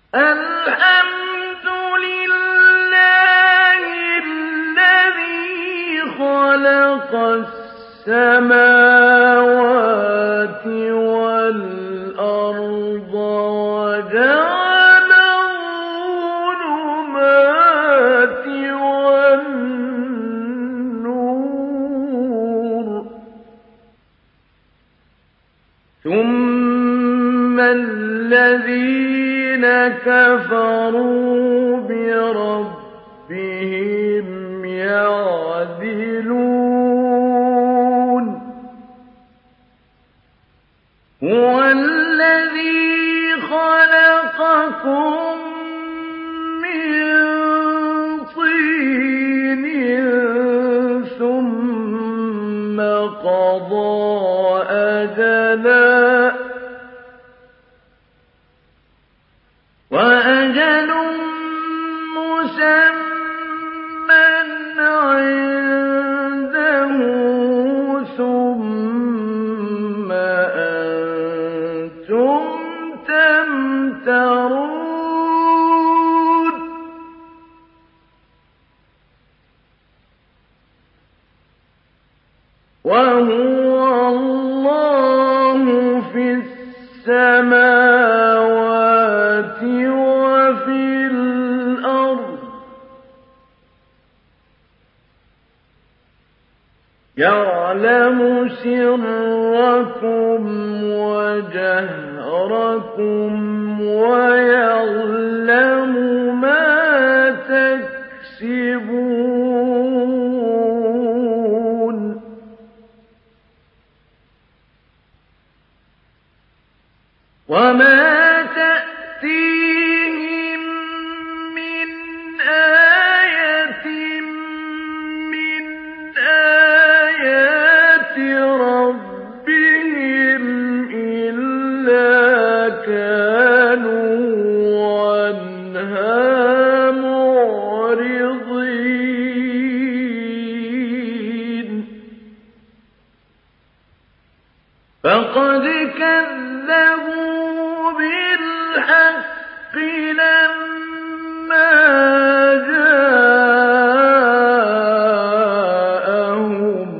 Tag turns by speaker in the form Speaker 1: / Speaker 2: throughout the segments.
Speaker 1: الحمد لله الذي خلق السماوات والأرض وجعل الظلمات والنور ثم الذين كفروا بربهم يعدلون هو الذي خلقكم من طين ثم قضى أجلا وأجل مسمى عنده ثم أنتم تمترون وهو الله في السماوات وفي الأرض يعلم سركم وجهركم ويعلم ما تكسبون وما تأتيهم من آية من آيات ربهم إلا كانوا عنها معرضين فقد كذبوا بالحق لما جاءهم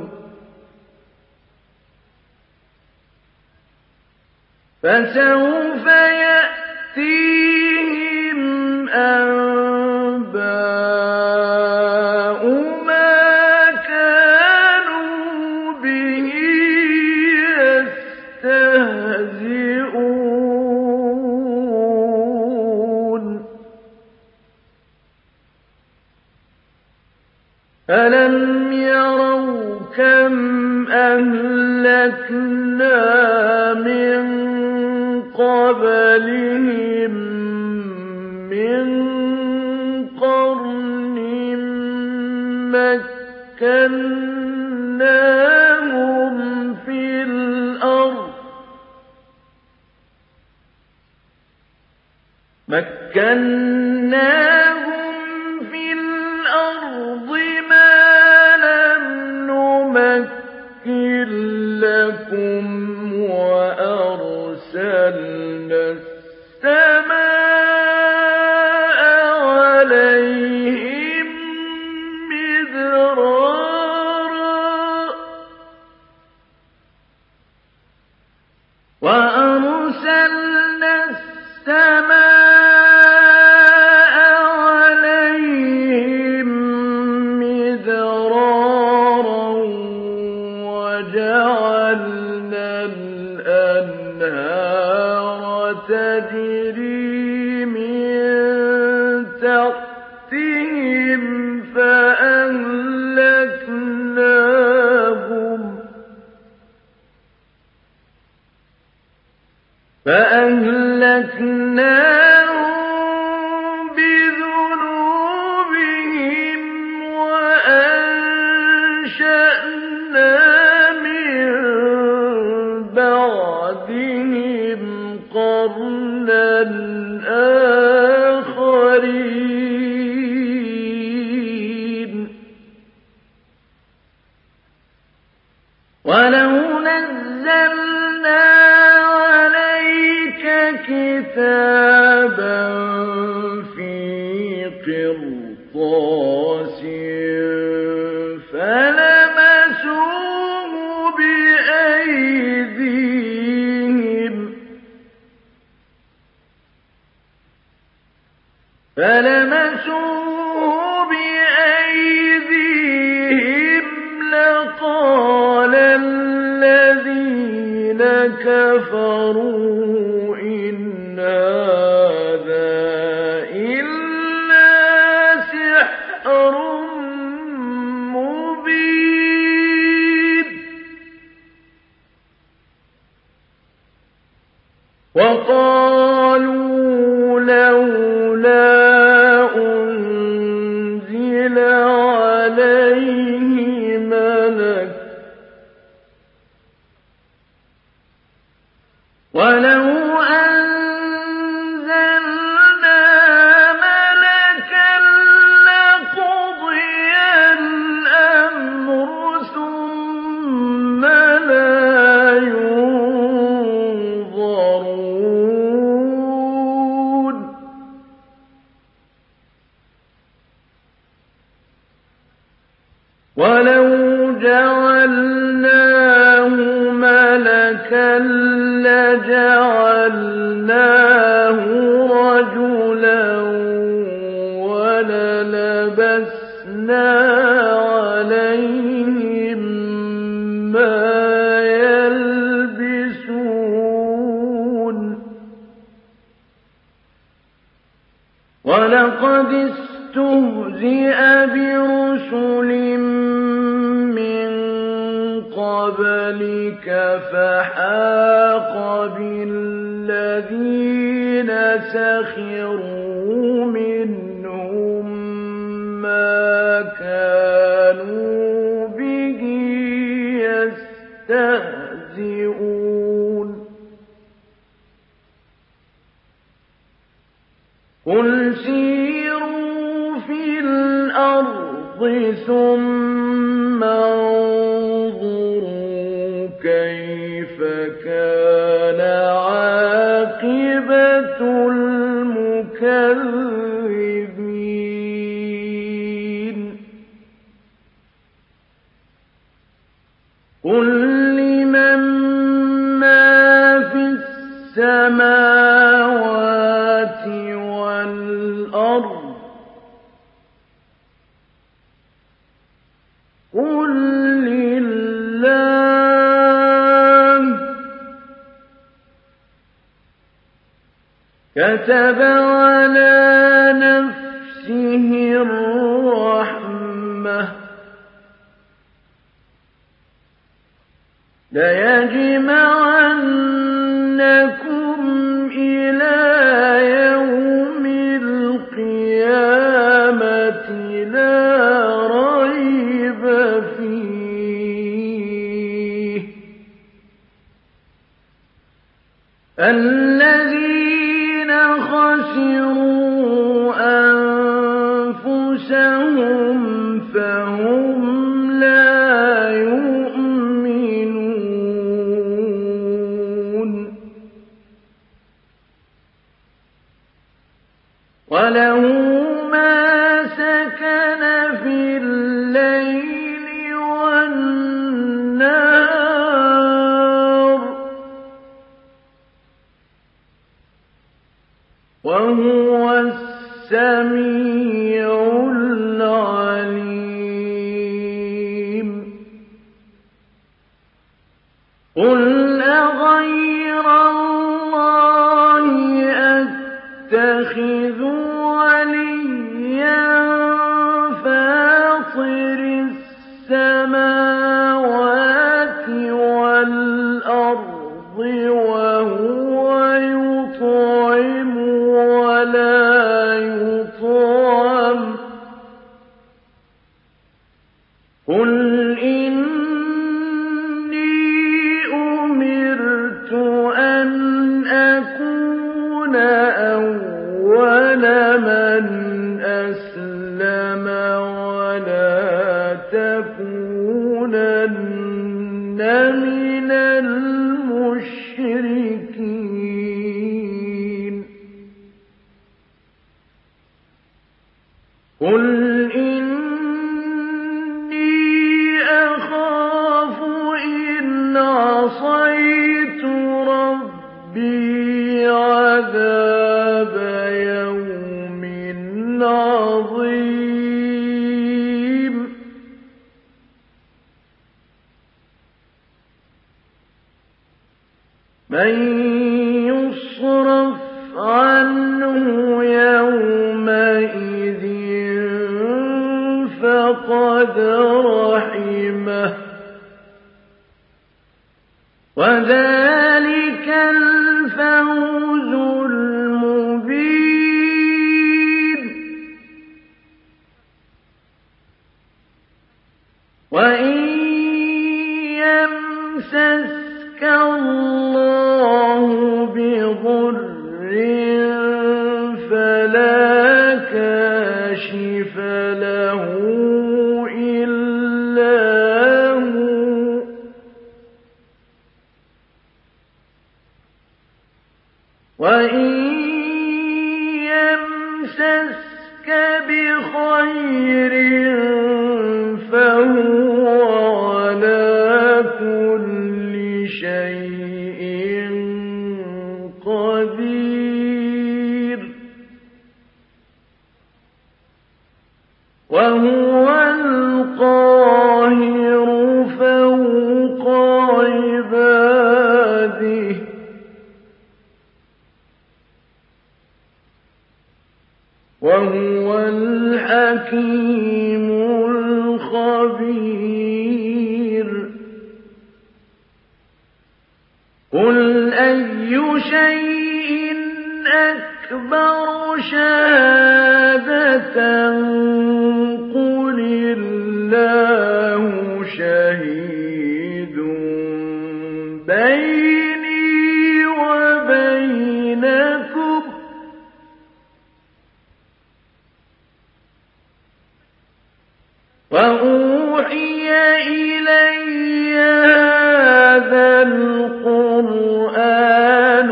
Speaker 1: فسوف يأتيهم أنباء ما كانوا به يستهزئون ألم يروا كم أهلكنا من قبلهم من قرن مكناهم في الأرض ما لم نمكن لكم وأرسلنا السماء عليهم مدرارا وأرسلنا السماء عليهم مدرارا وجعلنا الأنهار تجري من تحتهم فأهلكناهم بذنوبهم وأنشأنا من بعدهم قرنا آخرين ولو نزلنا عليك كتابا كِتَابًا فِي قِرْطَاسٍ فَلَمَسُوهُ بِأَيْدِيهِمْ لَقَالَ الَّذِينَ كَفَرُوا إِنْ هَٰذَا إِلَّا سِحْرٌ مُّبِينٌ وَقَالُوا لَوْلَا أُنزِلَ عَلَيْهِ مَلَكٌ ۖ وَلَوْ أَنزَلْنَا مَلَكًا لَّقُضِيَ الْأَمْرُ ثُمَّ لَا يُنظَرُونَ وَلَوْ جَعَلْنَاهُ مَلَكًا لَّجَعَلْنَاهُ رَجُلًا وَلَلَبَسْنَا عَلَيْهِم مَّا يَلْبِسُونَ وَلَقَدِ اسْتُهْزِئَ بِرُسُلٍ مِّن قَبْلِكَ فَحَاقَ بِالَّذِينَ سَخِرُوا مِنْهُم مَّا كَانُوا بِهِ يَسْتَهْزِئُونَ قُلْ سِيرُوا فِي الْأَرْضِ ثُمَّ انظُرُوا كَيْفَ كَانَ عَاقِبَةُ الْمُكَذِّبِينَ قُل لِّمَن مَّا فِي السَّمَاوَاتِ وَالْأَرْضِ قُل لِّلَّهِ كَتَبَ عَلَىٰ نَفْسِهِ الرَّحْمَةَ لَيَجْمَعَنَّكُمْ إِلَىٰ يَوْمِ الْقِيَامَةِ لَا رَيْبَ فِيهِ الَّذِينَ خَسِرُوا أَنفُسَهُمْ فَهُمْ لَا يُؤْمِنُونَ وَلَهُ مَا سَكَنَ فِي اللَّيْلِ وَالنَّهَارِ وَهُوَ السَّمِيعُ الْعَلِيمُ قُلْ أَغَيْرَ اللَّهِ أَتَّخِذُ وَلِيًّا فَاطِرِ السَّمَاوَاتِ وَالْأَرْضِ وَهُوَ يُطْعِمُ وَلَا يُطْعَمُ قُلْ إِنِّي أُمِرْتُ أَنْ أَكُونَ أَوَّلَ مَنْ أَسْلَمَ وَلَا تَكُونَنَّ مِنَ الْمُشْرِكِينَ قُلْ إِنِّي أَخَافُ إِنْ عَصَيْتُ رَبِّي عَذَابَ يَوْمٍ عَظِيمٍ مَن يُصْرَفْ عَنْهُ يَوْمَئِذٍ فَقَدْ رَحِمَهُ وَذَلِكَ الْفَوْزُ الْمُبِينُ وَإِن يَمْسَسْكَ اللَّهُ بِضُرٍّ فَلَا كَاشِفَ لَهُ إِلَّا هُوَ وَإِن يَمْسَسْكَ بِخَيْرٍ فَهُوَ عَلَىٰ كُلِّ شَيْءٍ قَدِيرٌ وَهُوَ الْقَاهِرُ فَوْقَ عِبَادِهِ وَهُوَ الْحَكِيمُ الْخَبِيرُ قُلْ أَيُّ شَيْءٍ أَكْبَرُ شَهَادَةً قُلِ اللَّهُ شَهِيدٌ بَيْنِي وَبَيْنَكُمْ وَأُوحِيَ إِلَيَّ هَٰذَا الْقُرْآنُ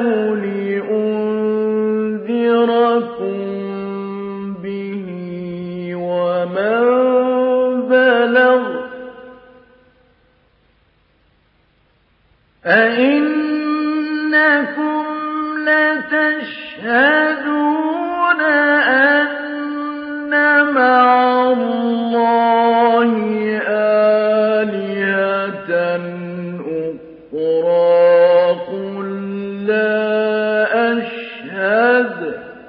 Speaker 1: لِأُنذِرَكُم بِهِ وَمَن بَلَغَ أَئِنَّكُمْ لَتَشْهَدُونَ أَنَّ مَعَ اللَّهِ آلِهَةً أُخْرَىٰ قُل لَّا أَشْهَدُ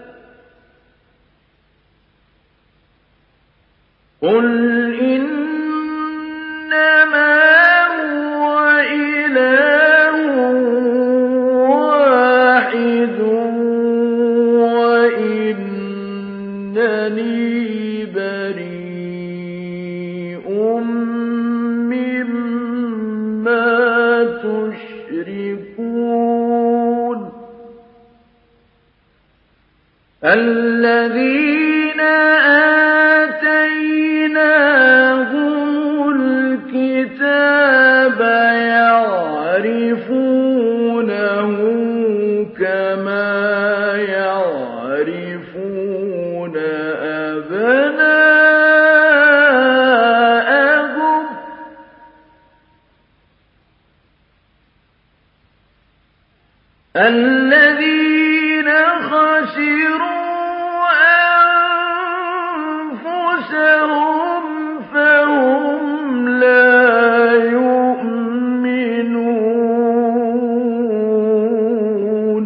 Speaker 1: قُلْ إِنَّمَا هُوَ إِلَٰهٌ وَاحِدٌ وَإِنَّنِي بَرِيءٌ مِّمَّا تُشْرِكُونَ الَّذِينَ آتَيْنَاهُمُ الْكِتَابَ يَعْرِفُونَهُ كَمَا يَعْرِفُونَ أَبْنَاءَهُمُ الَّذِينَ خَسِرُوا أَنفُسَهُمْ فَهُمْ لَا يُؤْمِنُونَ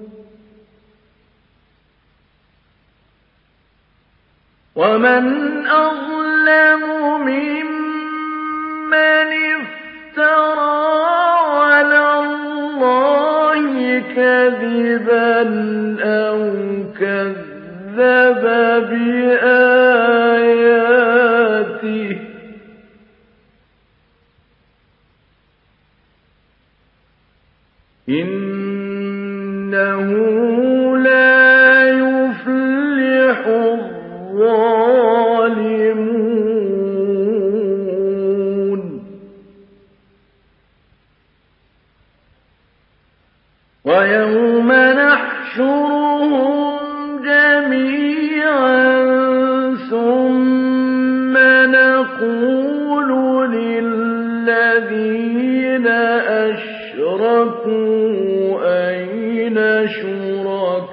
Speaker 1: وَمَنْ أَظْلَمُ مِمَّنِ افْتَرَىٰ عَلَى اللَّهِ كَذِبًا أَوْ كَذَّبَ بِآيَاتِهِ إِنَّهُ لَا يُفْلِحُ الظَّالِمُونَ وَيَوْمَ نَحْشُرُهُمْ جَمِيعًا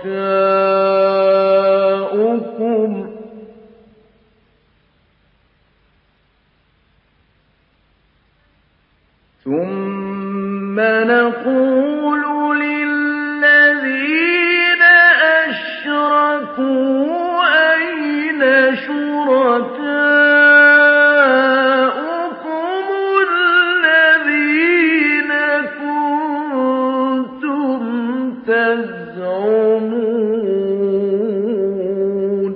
Speaker 1: شركاؤكم ثم نقول للذين أشركوا أين شركاؤكم الذين كنتم تزعمون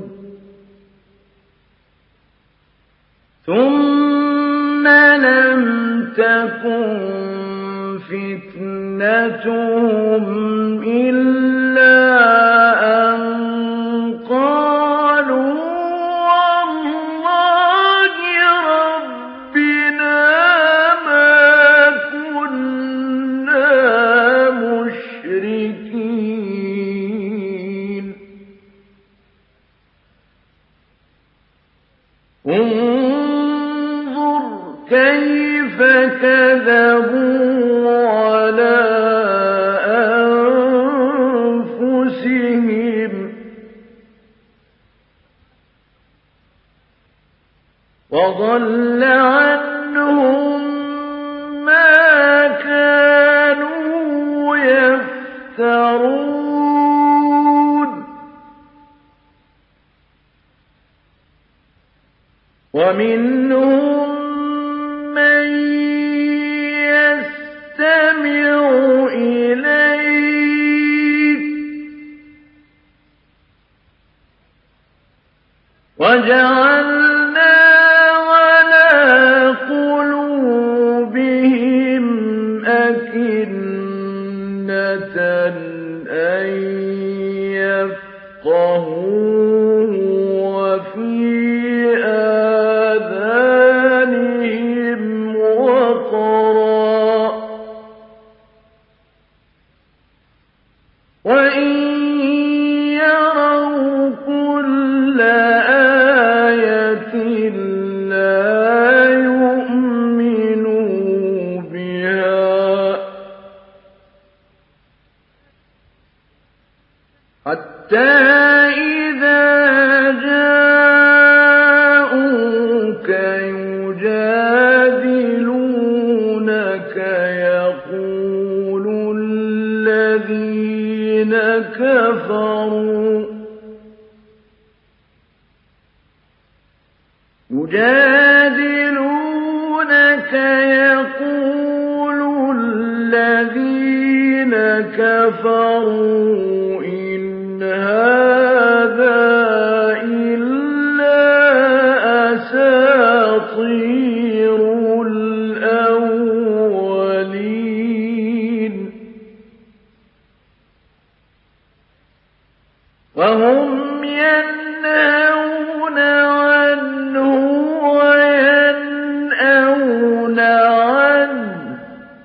Speaker 1: ثم لم تكن فتنتهم إلا أن قالوا والله ربنا ما كنا مشركين انظر كيف كذبوا على أنفسهم وضل عنهم ما كانوا يفترون ومنهم من يستمع إليك وجعلنا على قلوبهم أكنة أن يفقهوه وفي آذانهم وقرا وإن يروا كل آية لا يؤمنوا بها حتى إذا جاءوك يجادلونك يقول الذين كفروا إن هذا إلا أساطير الأولين وهم ينهون عنه وينأون عنه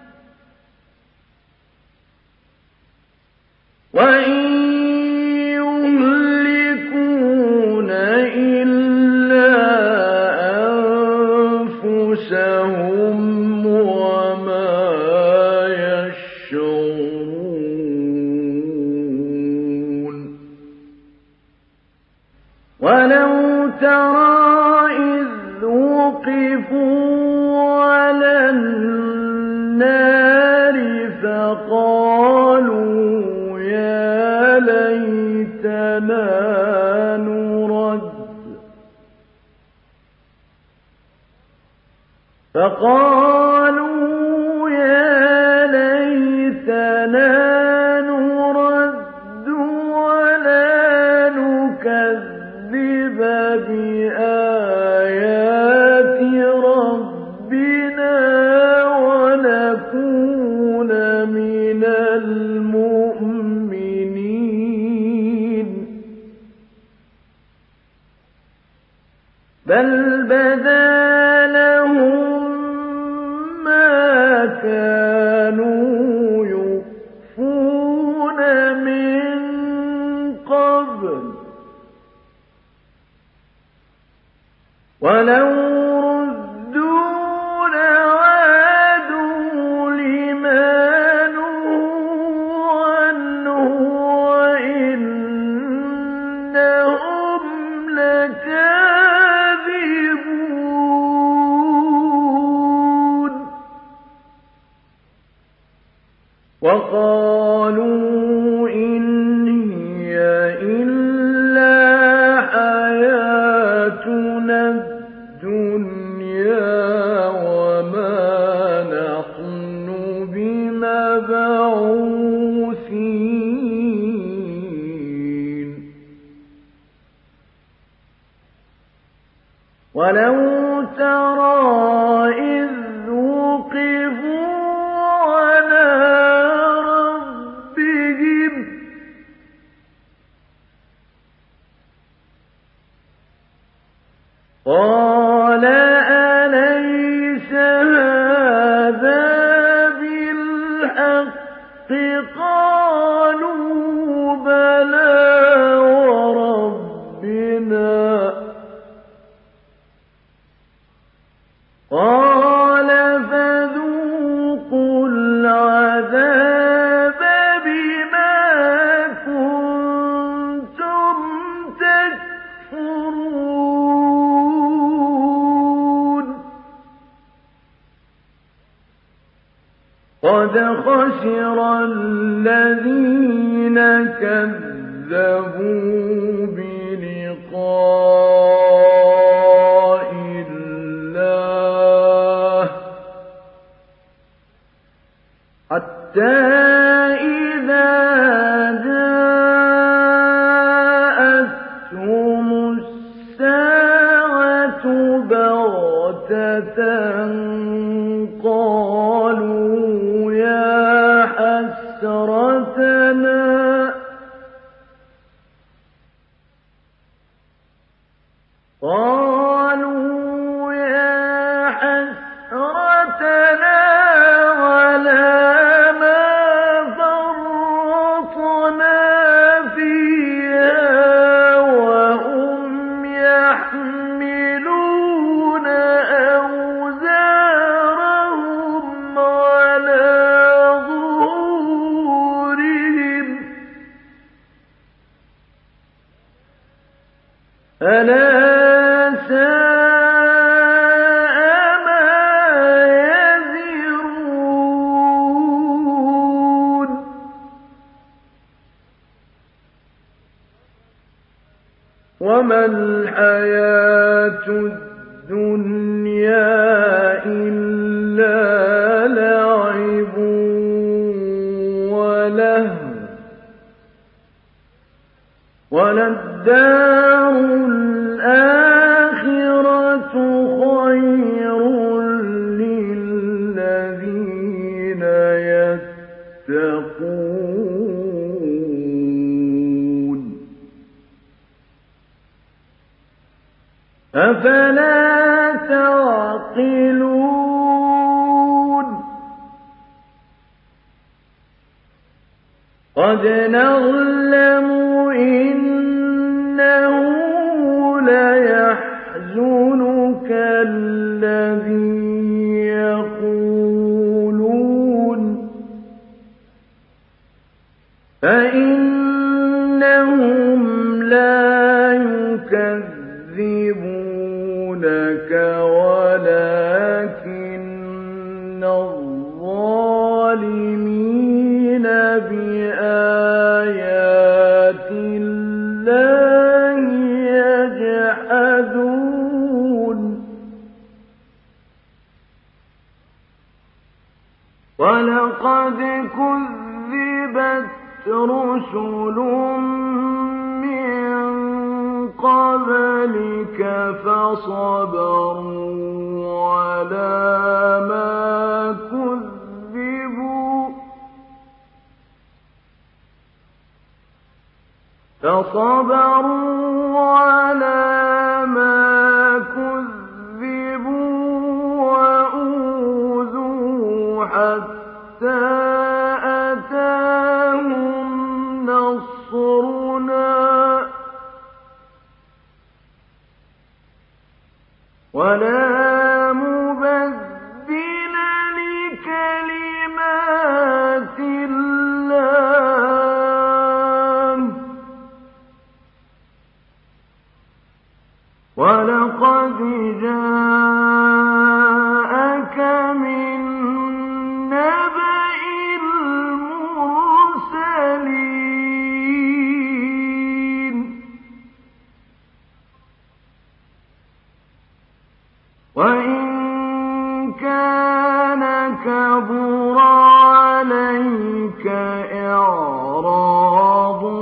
Speaker 1: وإن يهلكون إلا أنفسهم وما يشعرون ولو ترى إذ وقفوا على النار فقالوا يا ليتنا نرد ولا نكذب بآيات ربنا ونكون من المؤمنين بل بدا لهم ما كانوا يخفون من قبل ولو ردوا لعادوا لما نهوا عنه وإنهم وَلَوْ تَرَىٰ إِذْ وُقِفُوا عَلَىٰ رَبِّهِمْ قَالَ أَلَيْسَ هَٰذَا بِالْحَقِّ قَالُوا بَلَىٰ وَرَبِّنَا قَالَ فَذُوقُوا الْعَذَابَ بِمَا كُنتُمْ تَكْفُرُونَ قَدْ خَسِرَ الَّذِينَ كَذَّبُوا بِلِقَاءِ اللَّهِ حَتَّى إِذَا جَاءَتْهُمُ السَّاعَةُ بَغْتَةً قَالُوا يَا حَسْرَتَنَا عَلَىٰ مَا فَرَّطْنَا فِيهَا وَهُمْ يَحْمِلُونَ أَوْزَارَهُمْ عَلَىٰ ظُهُورِهِمْ ۚ أَلَا سَاءَ مَا يَزِرُونَ وَمَا الْحَيَاةُ الدُّنْيَا إِلَّا لَعِبٌ وَلَهْوٌ ۖ وَلَلدَّارُ الْآخِرَةُ خَيْرٌ لِّلَّذِينَ يَتَّقُونَ ۗ أَفَلَا تَعْقِلُونَ قَدْ نَعْلَمُ إِنَّهُ لَيَحْزُنُكَ الَّذِي يَقُولُونَ فَإِنَّهُمْ لَا يُكَذِّبُونَكَ وَلَٰكِنَّ الظَّالِمِينَ بِآيَاتِ اللَّهِ يَجْحَدُونَ وَلَقَدْ كُذِّبَتْ رُسُلٌ مِّن قَبْلِكَ فَصَبَرُوا عَلَىٰ مَا كُذِّبُوا وَأُوذُوا حَتَّىٰ أَتَاهُمْ نَصْرُنَا وَلَا مُبَدِّلَ لِكَلِمَاتِ اللَّهِ ۚ وَلَقَدْ جَاءَكَ مِن نَّبَإِ الْمُرْسَلِينَ وَإِن كَانَ كَبُرَ عَلَيْكَ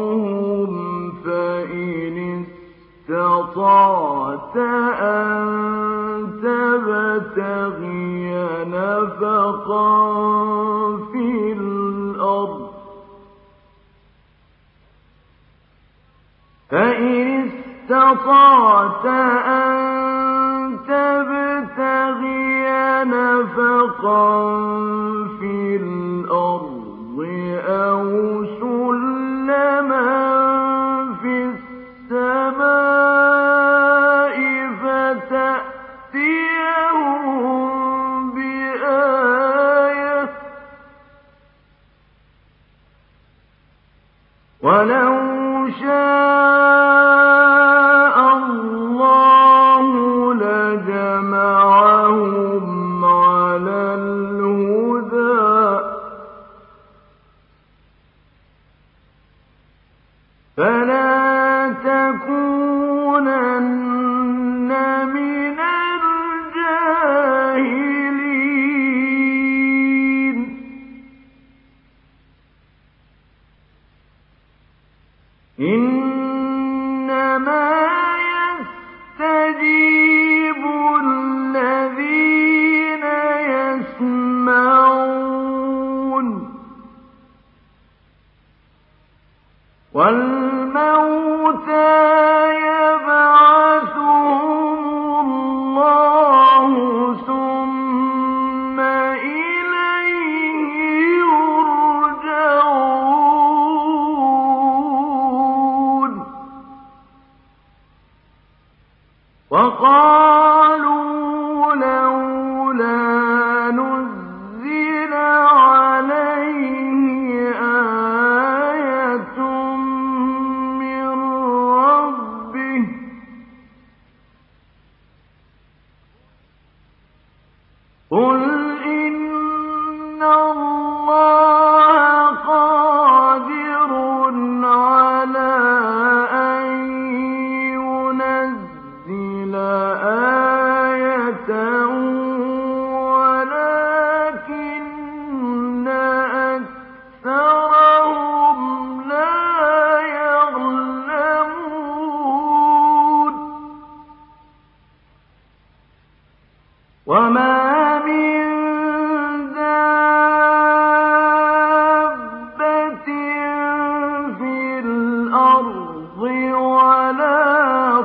Speaker 1: إِعْرَاضُهُمْ فَإِنِ اسْتَطَعْتَ أَن تبتغي نفقا في الأرض فإن استطعت أن تبتغي نفقا في الأرض أو سلما في السماء فتأتيهم بآية ولو شاء الله لجمعهم على الهدى فلا تكونن من الجاهلين إنما يستجيب الذين يسمعون والموتى يبعثهم الله ثم إليه يرجعون وقالوا لولا نزل عليه آية من ربه قل إن الله قادر على أن ينزل آية ولكن أكثرهم لا يعلمون وما من دابة في الأرض ولا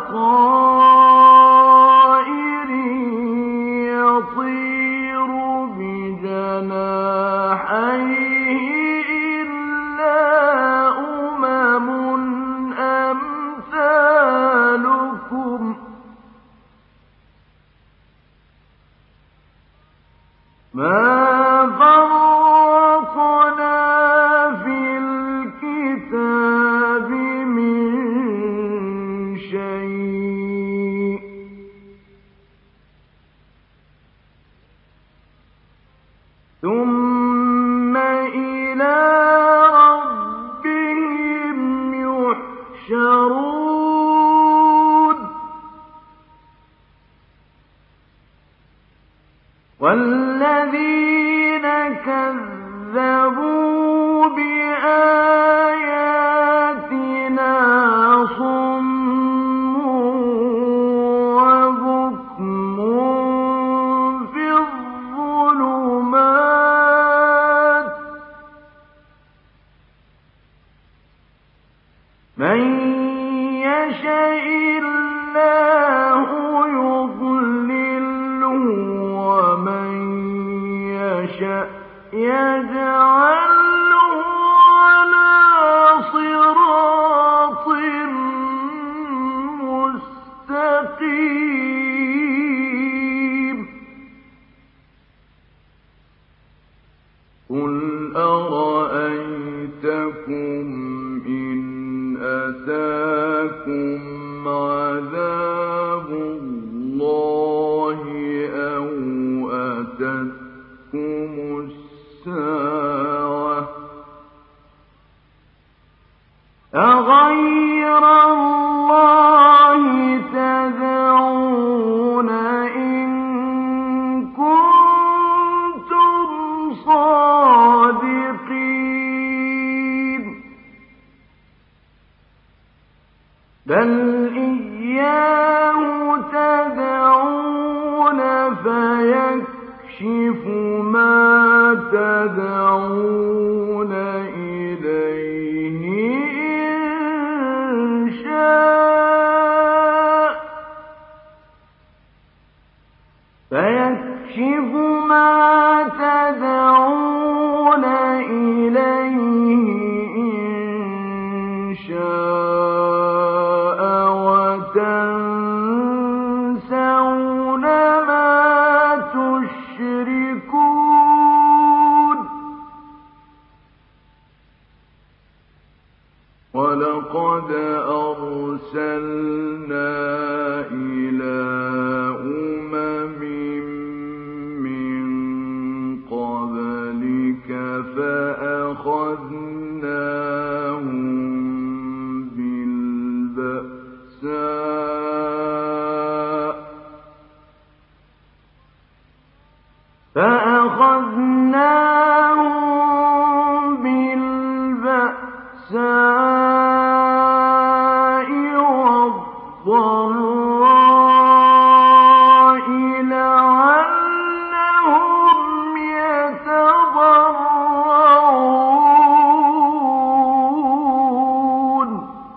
Speaker 1: طائر يطير بجناحيه إلا أمثالكم ما فرطنا في الكتاب من شيء ثم إلى ربهم يحشرون والذين كذبوا بآياتنا صم وبكم في الظلمات من يشاء الله يضلله ومن يشاء يجعله على صراط مستقيم قل أرأيتكم إن أتاكم عذاب الله أو أتتكم الساعة أغير الله تدعون إن كنتم صادقين بل إياه تدعون فيكشف ما تدعون إليه إن شاء فيكشف ما تدعون إليه إن شاء وتنسون ما تشركون ولقد أرسلنا إلى أمم من قبلك فأخذناهم بالبأساء والضراء لعلهم يتضرعون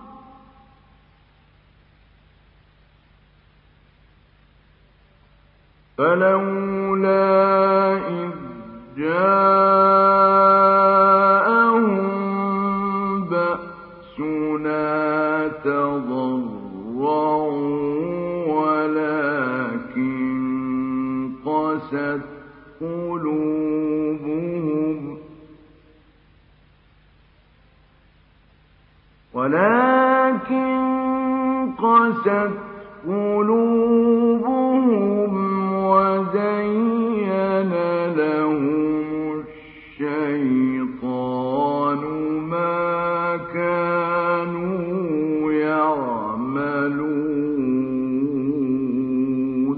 Speaker 1: فلولا إذ جاءهم بأسنا تضرعوا ولكن قست قلوبهم وزين لهم الشيطان ما كانوا يعملون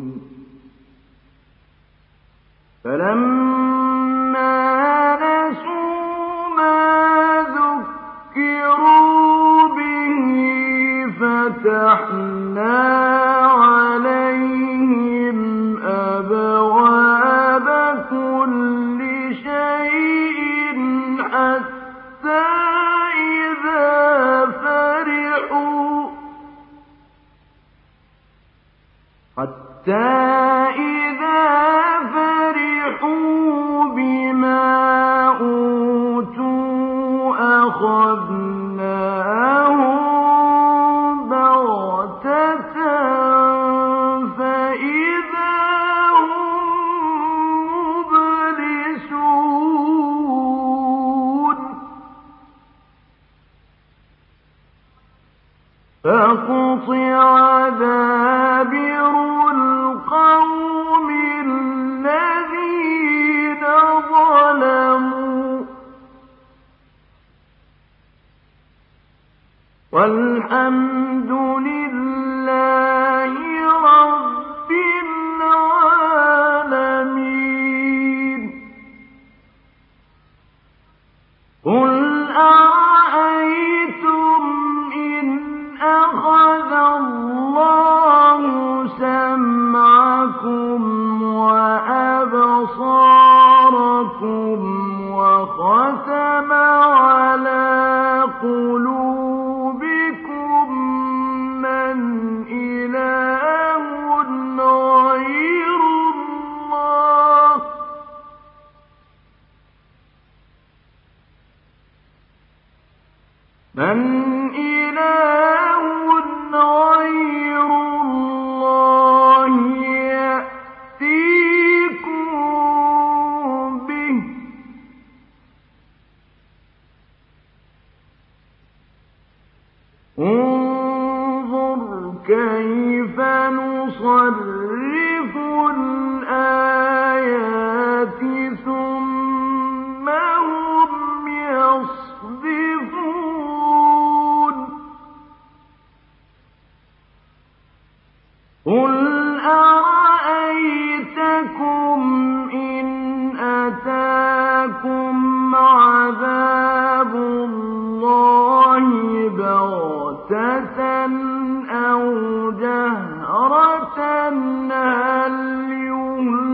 Speaker 1: فلما نسوا ما ذكروا به فتحنا عليهم أبواب كل شيء حتى إذا فرحوا بما أوتوا أخذناهم بغتة فإذا هم مبلسون فقطع دابر القوم الذين ظلموا والحمد لله رب العالمين قل أرأيتم إن أخذ الله سمعكم وأبصاركم وختم على قلوبكم من إله غير الله يأتيكم به انظر كيف نصرف الآيات ثم هم يصدفون قل أرأيتكم إن أتاكم عذاب الله بغتة أو جهرة هل يهلك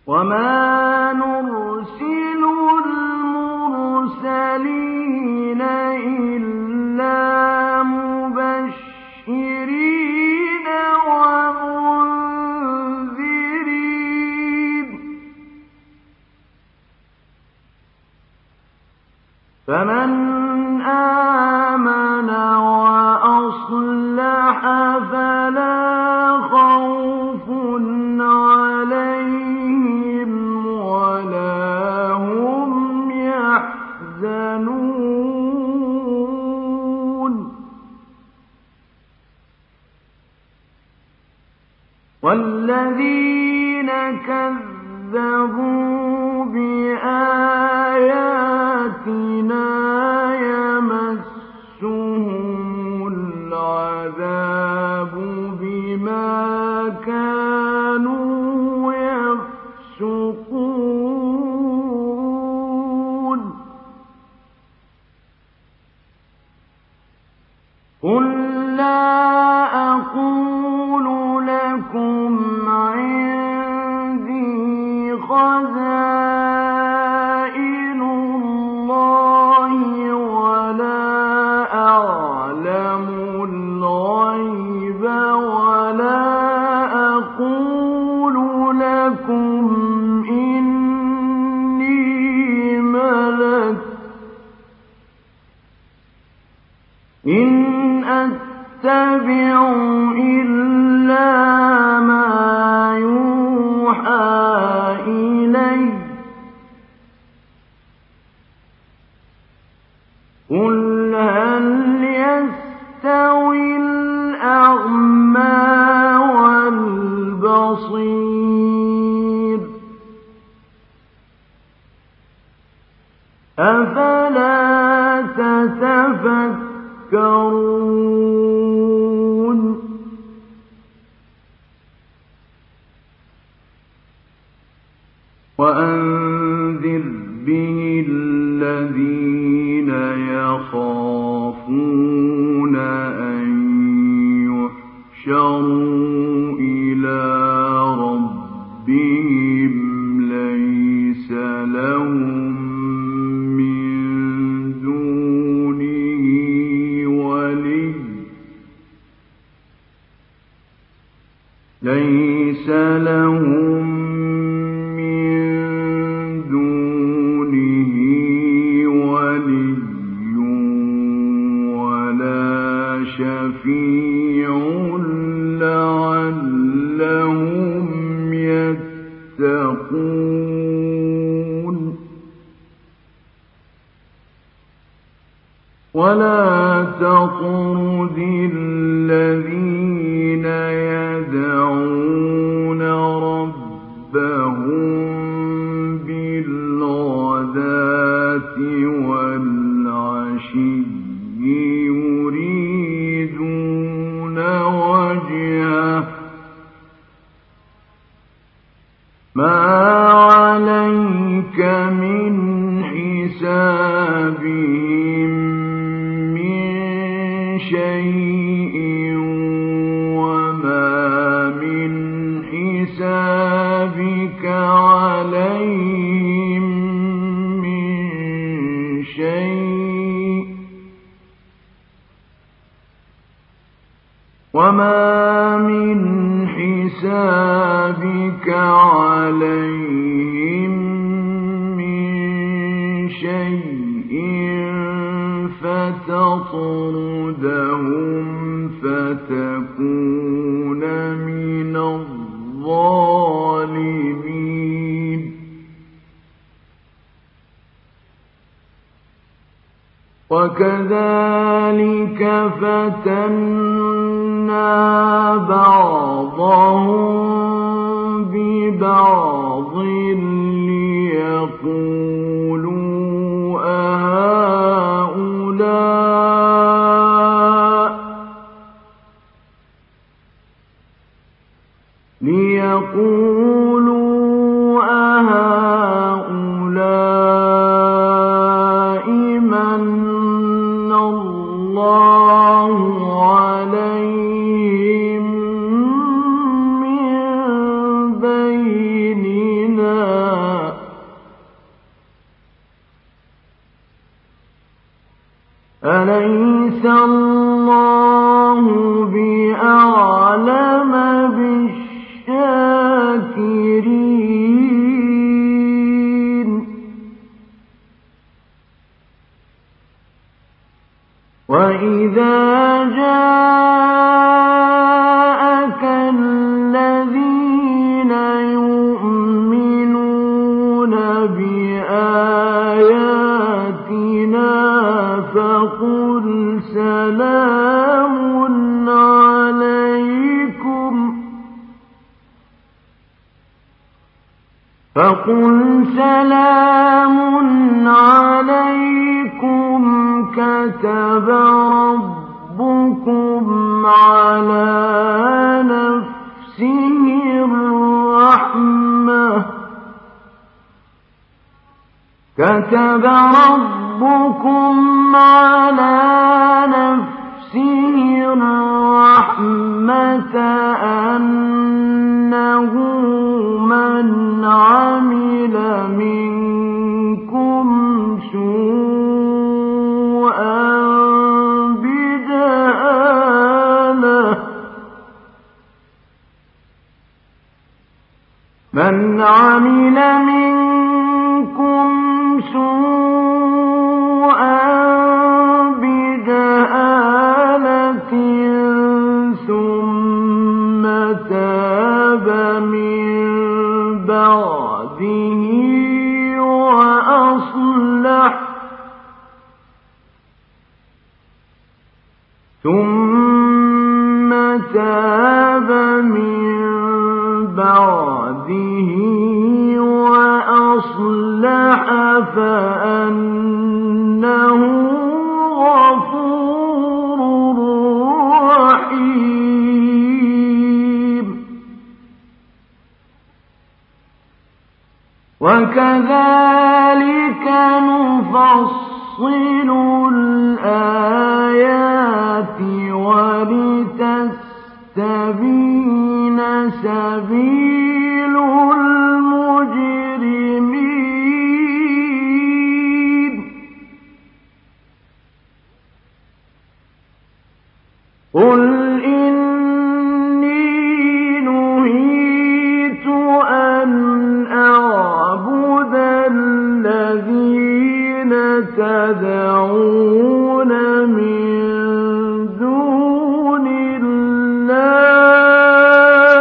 Speaker 1: وما نرسل المرسلين إلا مبشرين ومنذرين فمن آمن وأصلح فلا خوف عليهم ولا هم يحزنون والذين كذبوا بآياتنا يمسهم العذاب بما كانوا يفسقون قل لا أقول لكم عندي خزائن الله ولا أعلم الغيب ولا أقول لكم إني ملك إن أتبع إلا ما يوحى إلي قل هل يستوي الأعمى والبصير أفلا تتفكرون وأنذر به الذين يخافون أن يحشروا إلى ربهم ليس لهم من دونه ولي ولا شفيع لعلهم يتقون ولا تطرد الذين يدعون ربهم بالغداة والعشي يريدون وجهه ما عليك من حسابهم من شيء وما من حسابك عليهم من شيء وما من حسابك عليهم من شيء فتطردهم فتكون من الظالمين وكذلك فتنا بعضهم ببعض ليقولوا أهؤلاء من الله عليهم من بيننا أليس الله بأعلم بالشاكرين وإذا جاءك الذين يؤمنون بآياتنا فقل سلام عليكم كتب ربكم على نفسه الرحمة أنه من عمل منكم سوءا بجهالة ثم تاب من بعده وأصلح فأنه غفور رحيم. وكذلك نفصل الآيات ولتستبين سبيل المجرمين. قل إني نهيت أن أعبد الذين تدعون من دون الله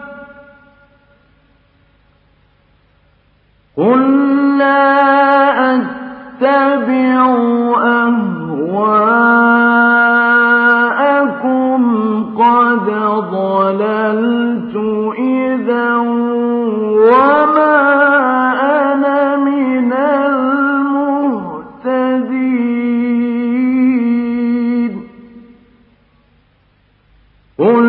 Speaker 1: قل لا أتبع أهواءكم قد ضللت إذا وما أنا من المهتدين. قل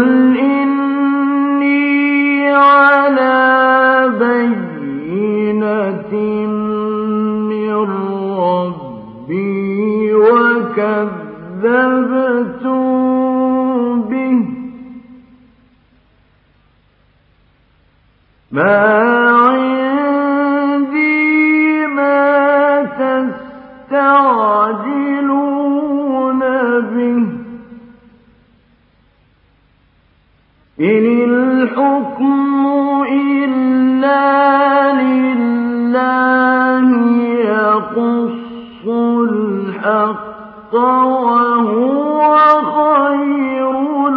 Speaker 1: إني على بينة من ربي وكذبتم به ما عندي ما تستعجلون به إن الحكم إلا لله يقص الحق وهو خير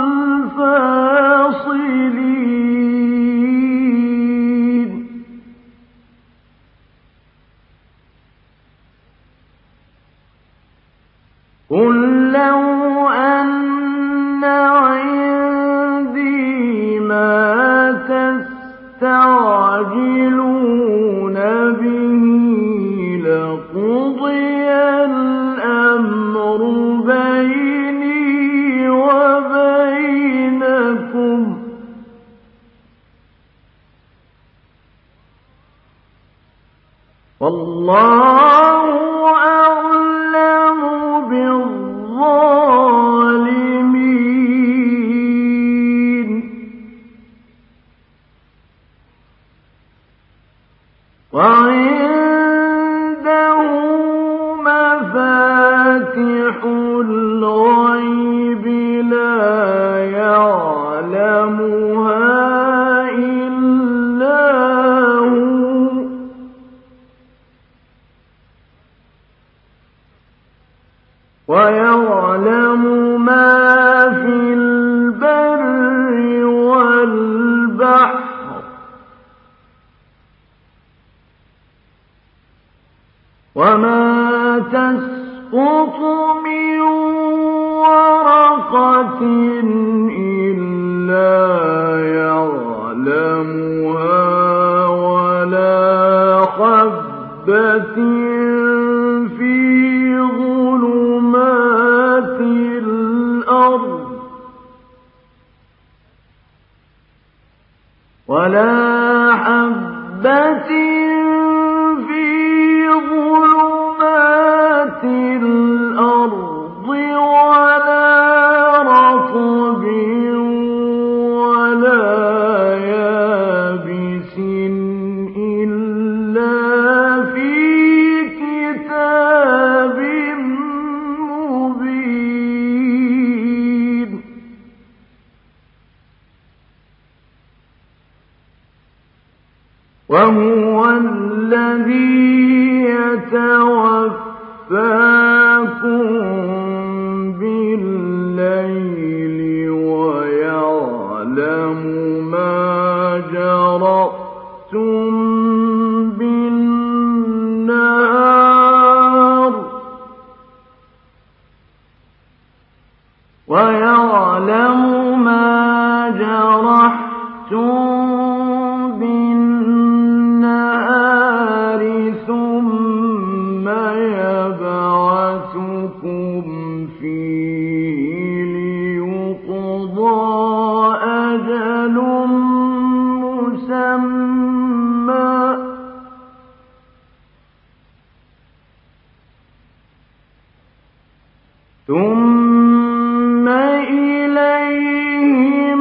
Speaker 1: الفاصلين. قل لو أن عندي ما تستعجلون به لقضي الأمر بيني وبينكم والله أعلم بالظالمين. وعنده مفاتح ويعلم ما في البر والبحر وما تسقط من ورقة إلا يعلمها ولا حبة في ظلمات الأرض ولا حبة في ظلمات الأرض ولا رطب ولا يابس إلا في كتاب مبين وهو الذي يتوفاكم بالليل ويعلم ما جرأتم بالنهار ويعلم ما جرحتم بالنهار ثم يبعثكم فيه ليقضى أجل مسمى ثم إليه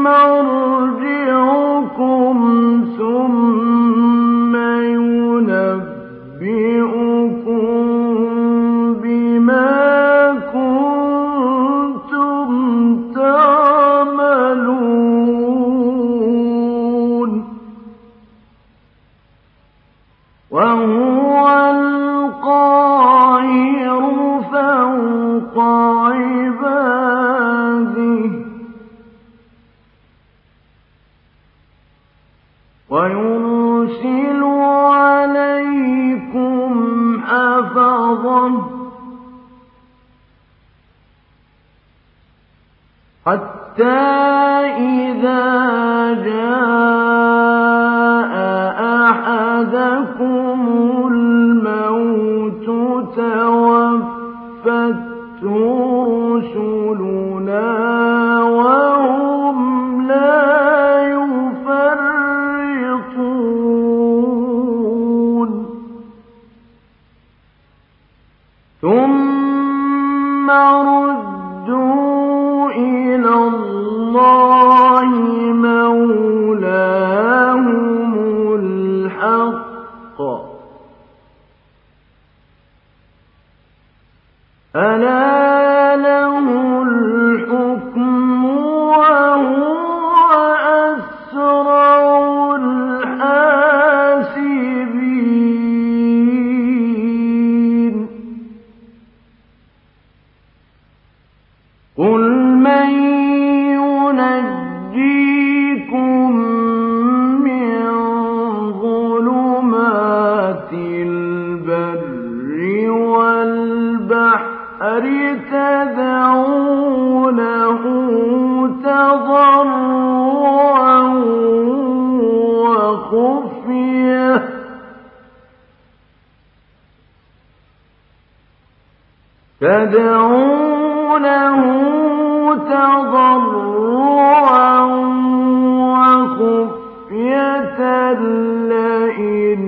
Speaker 1: مرجعكم ثم ينبئكم بما كنتم تعملون وهو القاهر فوق عباده ويرسل عليكم حفظا حتى إذا جاء أحدكم الموت توفته رسلنا وهم لا يفرطون ثم ردوا إلى الله مولاهم الحق ألا له الحكم وهو أسرع الحاسبين قل من ينجيكم من ظلمات البر والبحر تدعونه تضرعا وخفية لئن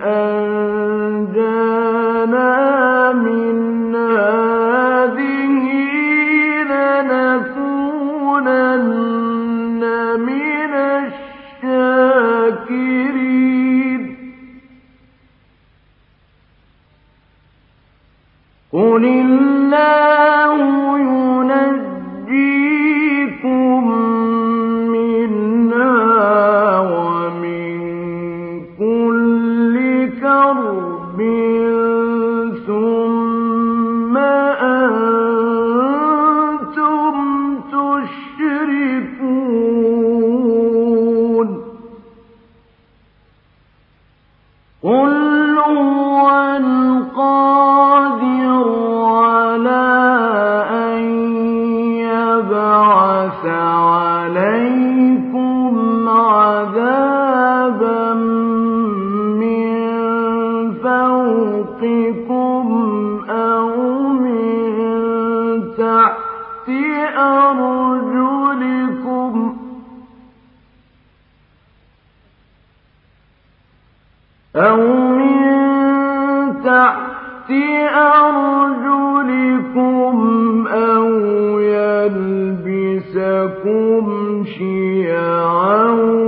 Speaker 1: أنجانا من هذه لنكونن من الشاكرين قل الله ينجيكم منها ومن كل كرب ثم أنتم قُلْ هُوَ الْقَادِرُ عَلَىٰ أَن يَبْعَثَ عَلَيْكُمْ عَذَابًا مِّن فَوْقِكُمْ أَوْ مِن تَحْتِ أَرْجُلِكُمْ أَوْ يَلْبِسَكُمْ شِيَعًا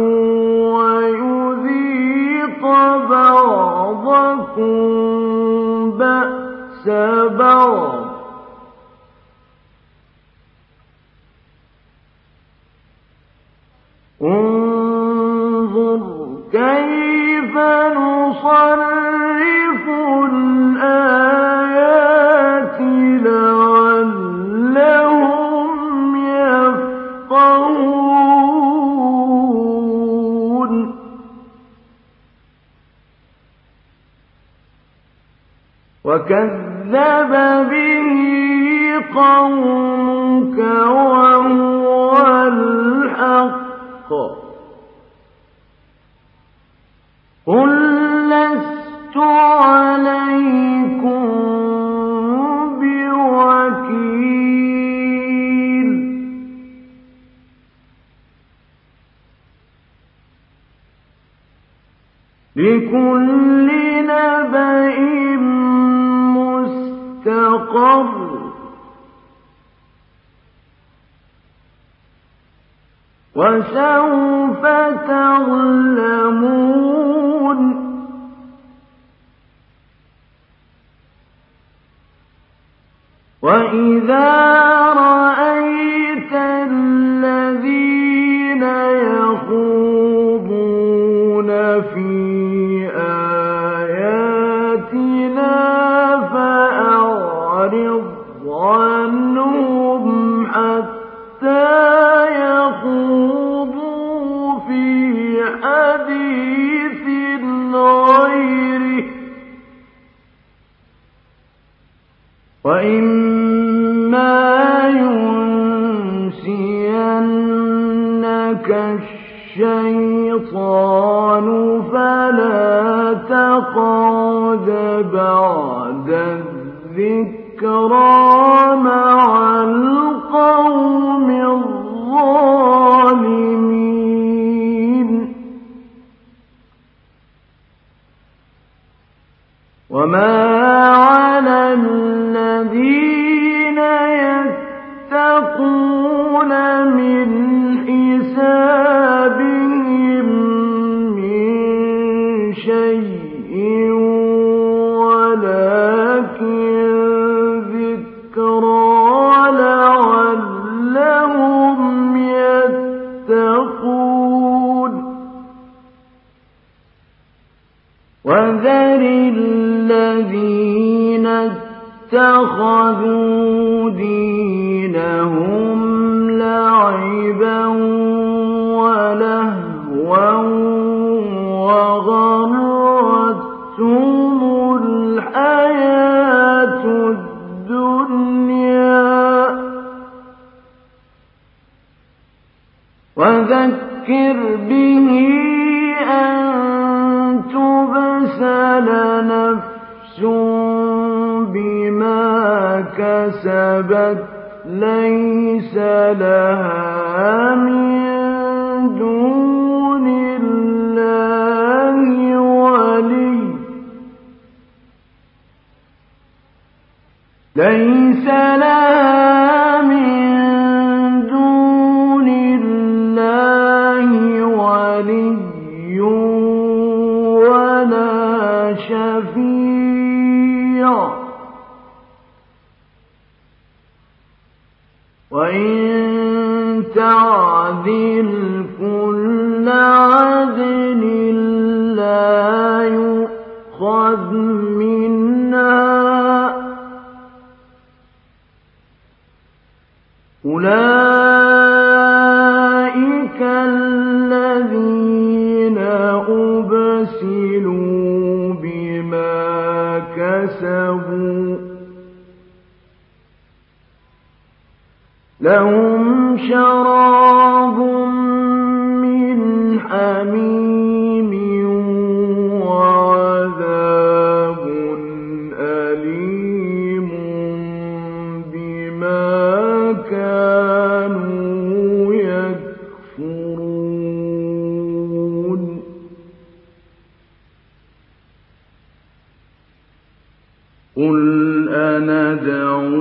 Speaker 1: وَيُذِيقَ بَعْضَكُم بَأْسَ بَعْضٍ ۗ انظُرْ كَيْفَ نُصَرِّفُ الْآيَاتِ لَعَلَّهُمْ يَفْقَهُونَ وَكَذَّبَ بِهِ قَوْمُكَ وَهُوَ الْحَقُّ ۚ قُل لَّسْتُ عَلَيْكُم بِوَكِيلٍ لِكُلِّ نَبَإٍ مُّسْتَقَرٌّ وَسَوْفَ تَعْلَمُونَ وَإِذَا رَأَيْتَ الَّذِينَ يَخُوضُونَ فِي آيَاتِنَا فَأَعْرِضْ عَنْهُمْ حَتَّىٰ يَخُوضُوا فِي حَدِيثٍ غَيْرِهِ ۚ وَإِمَّا يُنسِيَنَّكَ الشَّيْطَانُ فَلَا تَقْعُدْ بَعْدَ الذِّكْرَىٰ مَعَ الْقَوْمِ الظَّالِمِينَ وَمَا عَلَى الَّذِينَ يَتَّقُونَ مِنْ حِسَابِهِم مِّن شَيْءٍ وَلَٰكِن ذِكْرَىٰ لَعَلَّهُمْ يَتَّقُونَ وَذَرِ الَّذِينَ اتَّخَذُوا دِينَهُمْ لَعِبًا وَلَهْوًا وَغَرَّتْهُمُ الْحَيَاةُ الدُّنْيَا ۚ وَذَكِّرْ بِهِ أَن تُبْسَلَ نَفْسٌ بِمَا كَسَبَتْ لَيْسَ لَهَا مِن دُونِ اللَّهِ وَلِيٌّ وَلَا شَفِيعٌ ۚ وَإِن تَعْدِلْ كُلَّ عَدْلٍ لَّا يُؤْخَذْ مِنْهَا ۗ أُولَٰئِكَ الَّذِينَ أُبْسِلُوا كسبوا لهم شراب من حميم وعذاب أليم بما كانوا يكفرون قل أندعو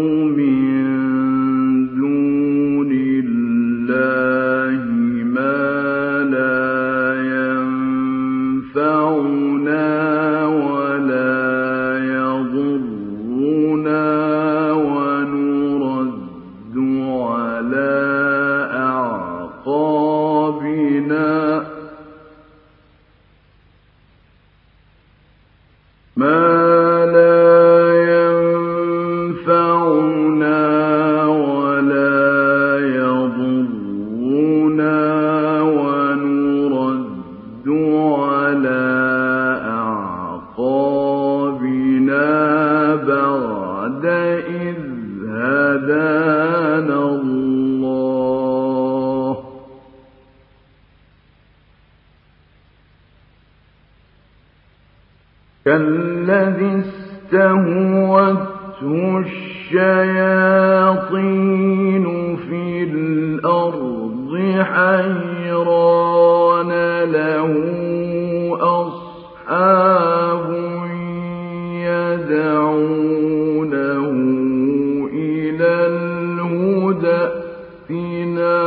Speaker 1: كالذي استهوته الشياطين في الأرض حيران له أصحاب يدعونه إلى الهدى ائتنا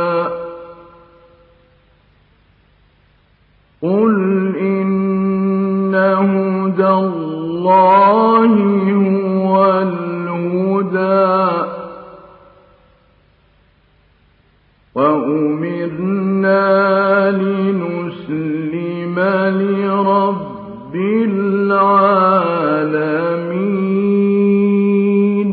Speaker 1: قل إن هدى الله هو الهدى وأمرنا لنسلم لرب العالمين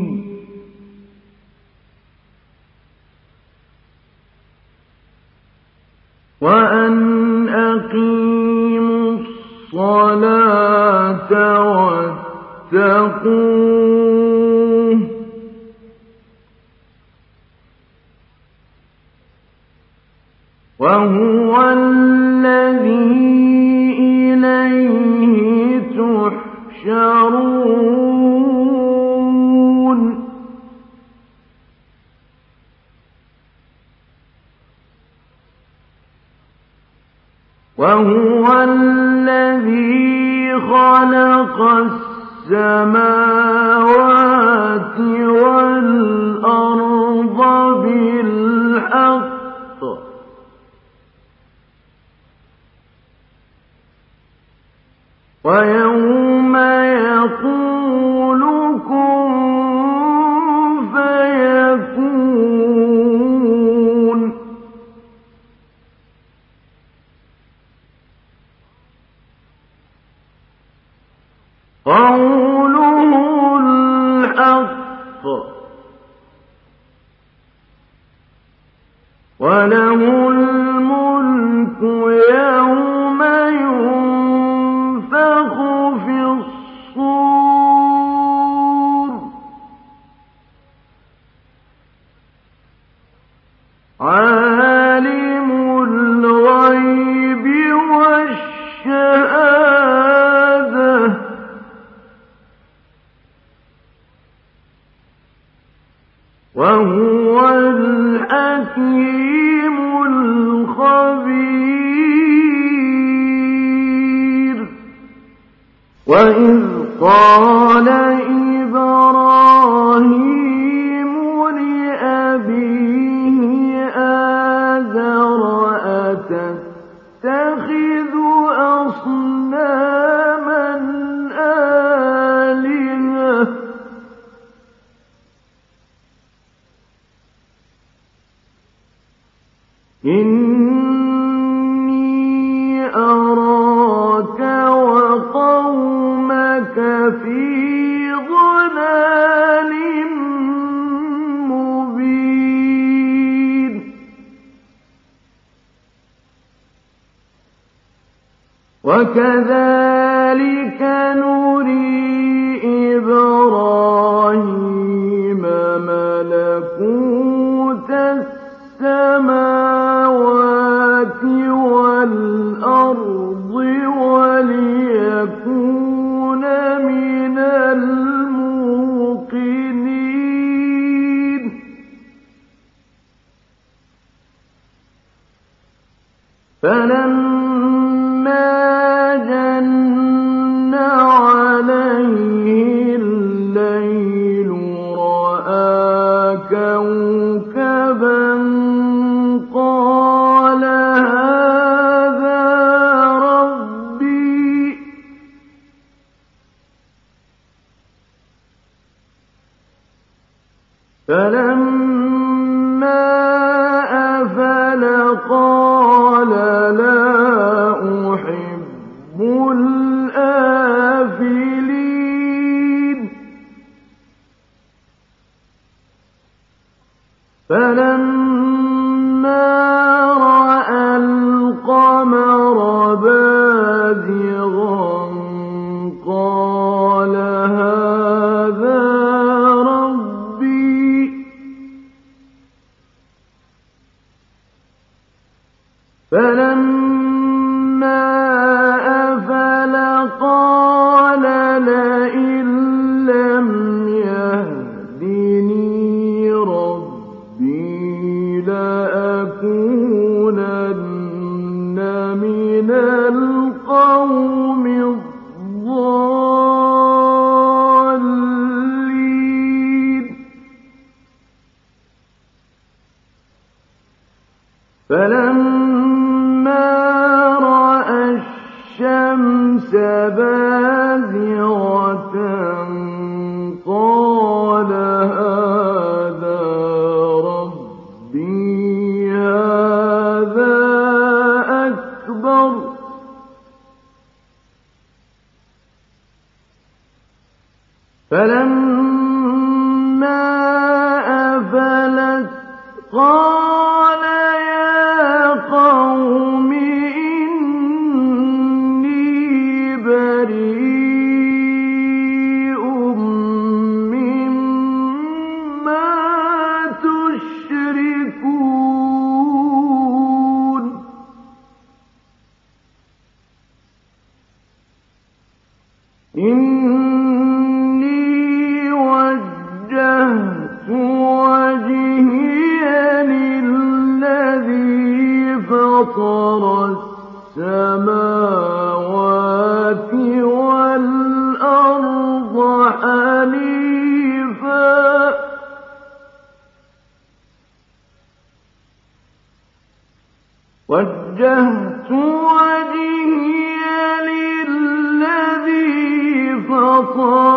Speaker 1: وأن أقيموا الصلاة واتقوه وهو الذي إليه تحشرون وهو الذي خلق السماوات والأرض بالحق ويوم يقول كن فيكون قوله الحق وله الملك يوم ينفخ في الصور عالم الغيب والشهادة وهو الحكيم الخبير وإذ قال إبراهيم لأبيه آزر أتتخذ أصناما آلهة إني أراك وقومك في ضلال مبين وكذلك كَذَٰلِكَ نُرِي إِبْرَاهِيمَ مَلَكُوتَ السَّمَاوَاتِ وَالْأَرْضِ وَلِيَكُونَ مِنَ الْمُوقِنِينَ فَلَمَّا جَنَّ عَلَيْهِ اللَّيْلُ رَأَىٰ كَوْكَبًا قَالَ هَٰذَا رَبِّي ۖ فَلَمَّا أَفَلَ قَالَ لَا أُحِبُّ الْآفِلِينَ فَلَمَّا رَأَى الْقَمَرَ بَازِغًا قَالَ هَٰذَا رَبِّي ۖ فَلَمَّا أَفَلَ قَالَ لَئِن لَّمْ يَهْدِنِي رَبِّي لَأَكُونَنَّ مِنَ الْقَوْمِ الضَّالِّينَ فَلَمَّا رَأَى الشَّمْسَ بَازِغَةً قَالَ هَٰذَا رَبِّي هَٰذَا أَكْبَرُ ۖ فَلَمَّا أَفَلَتْ قَالَ يَا قَوْمِ إِنِّي بَرِيءٌ مِّمَّا تُشْرِكُونَ إِنِّي وَجَّهْتُ وَجْهِيَ لِلَّذِي فَطَرَ السَّمَاوَاتِ وَالْأَرْضَ حَنِيفًا ۖ وَجَّهْتُ وَجْهِيَ لِلَّذِي فَطَرَ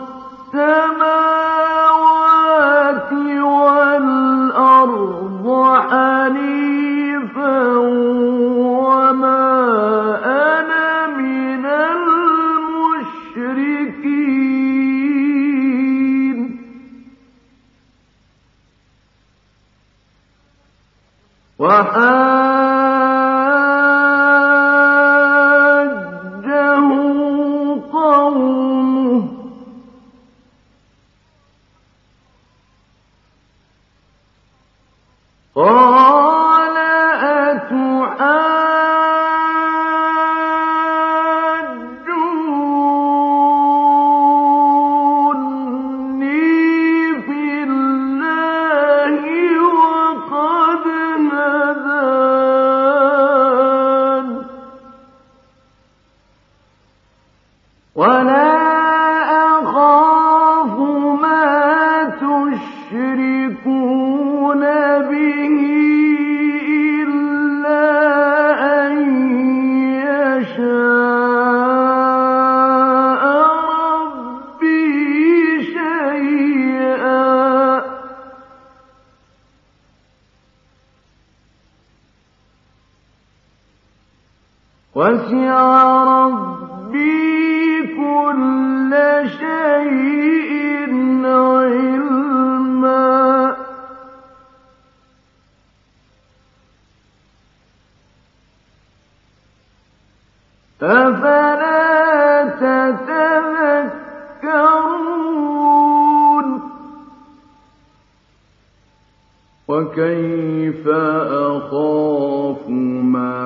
Speaker 1: السَّمَاوَاتِ وَالْأَرْضَ حَنِيفًا وَمَا أَنَا مِنَ الْمُشْرِكِينَ وَحَاجَّهُ قَوْمُهُ قَالَ أَتُحَاجُّونِّي فِي اللَّهِ وَقَدْ هَدَانِ ۖ وَلَا أَخَافُ مَا تُشْرِكُونَ بِهِ إِلَّا أَن يَشَاءَ رَبِّي شَيْئًا ۗ وَسِعَ رَبِّي كُلَّ شَيْءٍ عِلْمًا ۗ أَفَلَا وكيف أخاف ما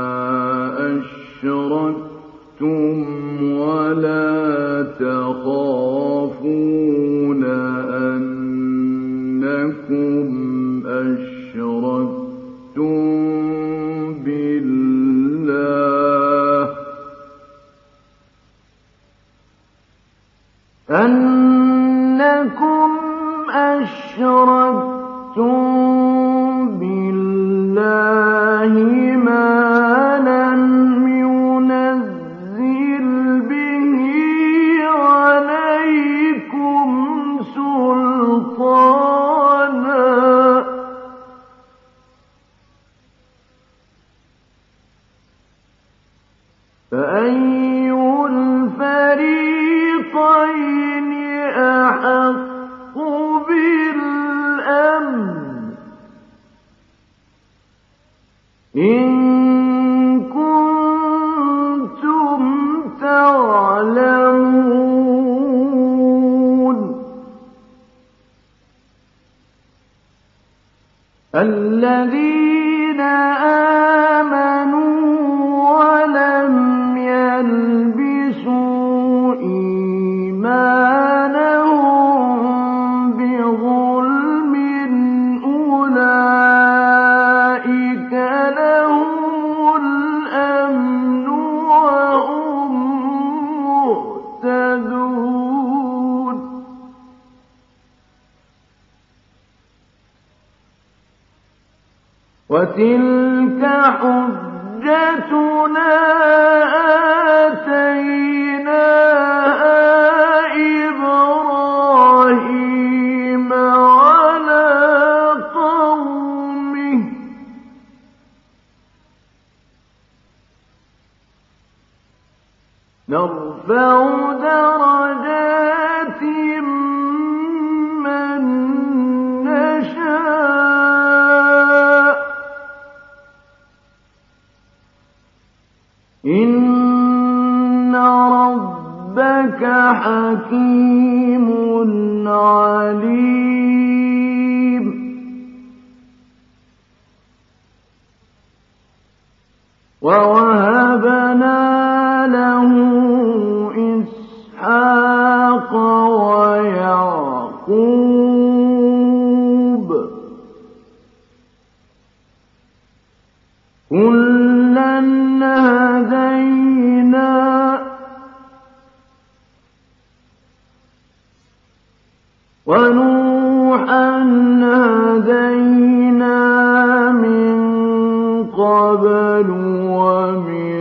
Speaker 1: أشركتم ولا تخافون أنكم أشركتم بالله ما لم ينزل به عليكم سلطانا فأي الفريقين أحق بالأمن إن كنتم تعلمون الذين آمنوا ولم يلبسوا إيمانهم بظلم أولئك لهم الأمن وهم مهتدون وتلك حجتنا آتيناها إبراهيم على قومه نرفع درجات من نشاء إن ربك حكيم عليم ووهبنا له إسحاق ويعقوب كلا هدينا ونوحا هدينا من قبل ومن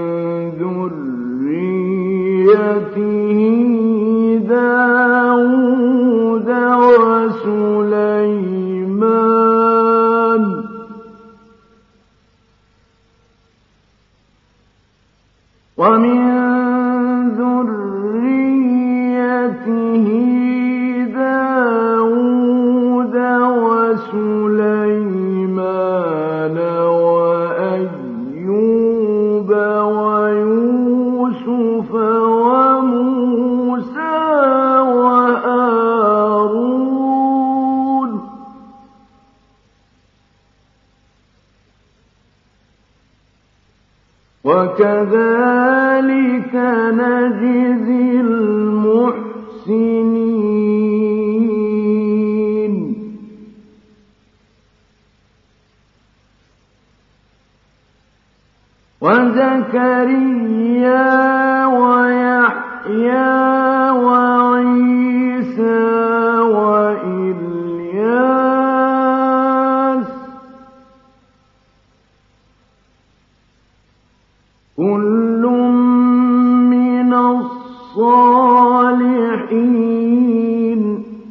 Speaker 1: ذريته داود وسليمان ومن ذريته داود وسليمان وأيوب ويوسف وموسى وهارون وكذلك نجزي المحسنين وزكريا ويحيى وعيسى وإلياس كل من الصالحين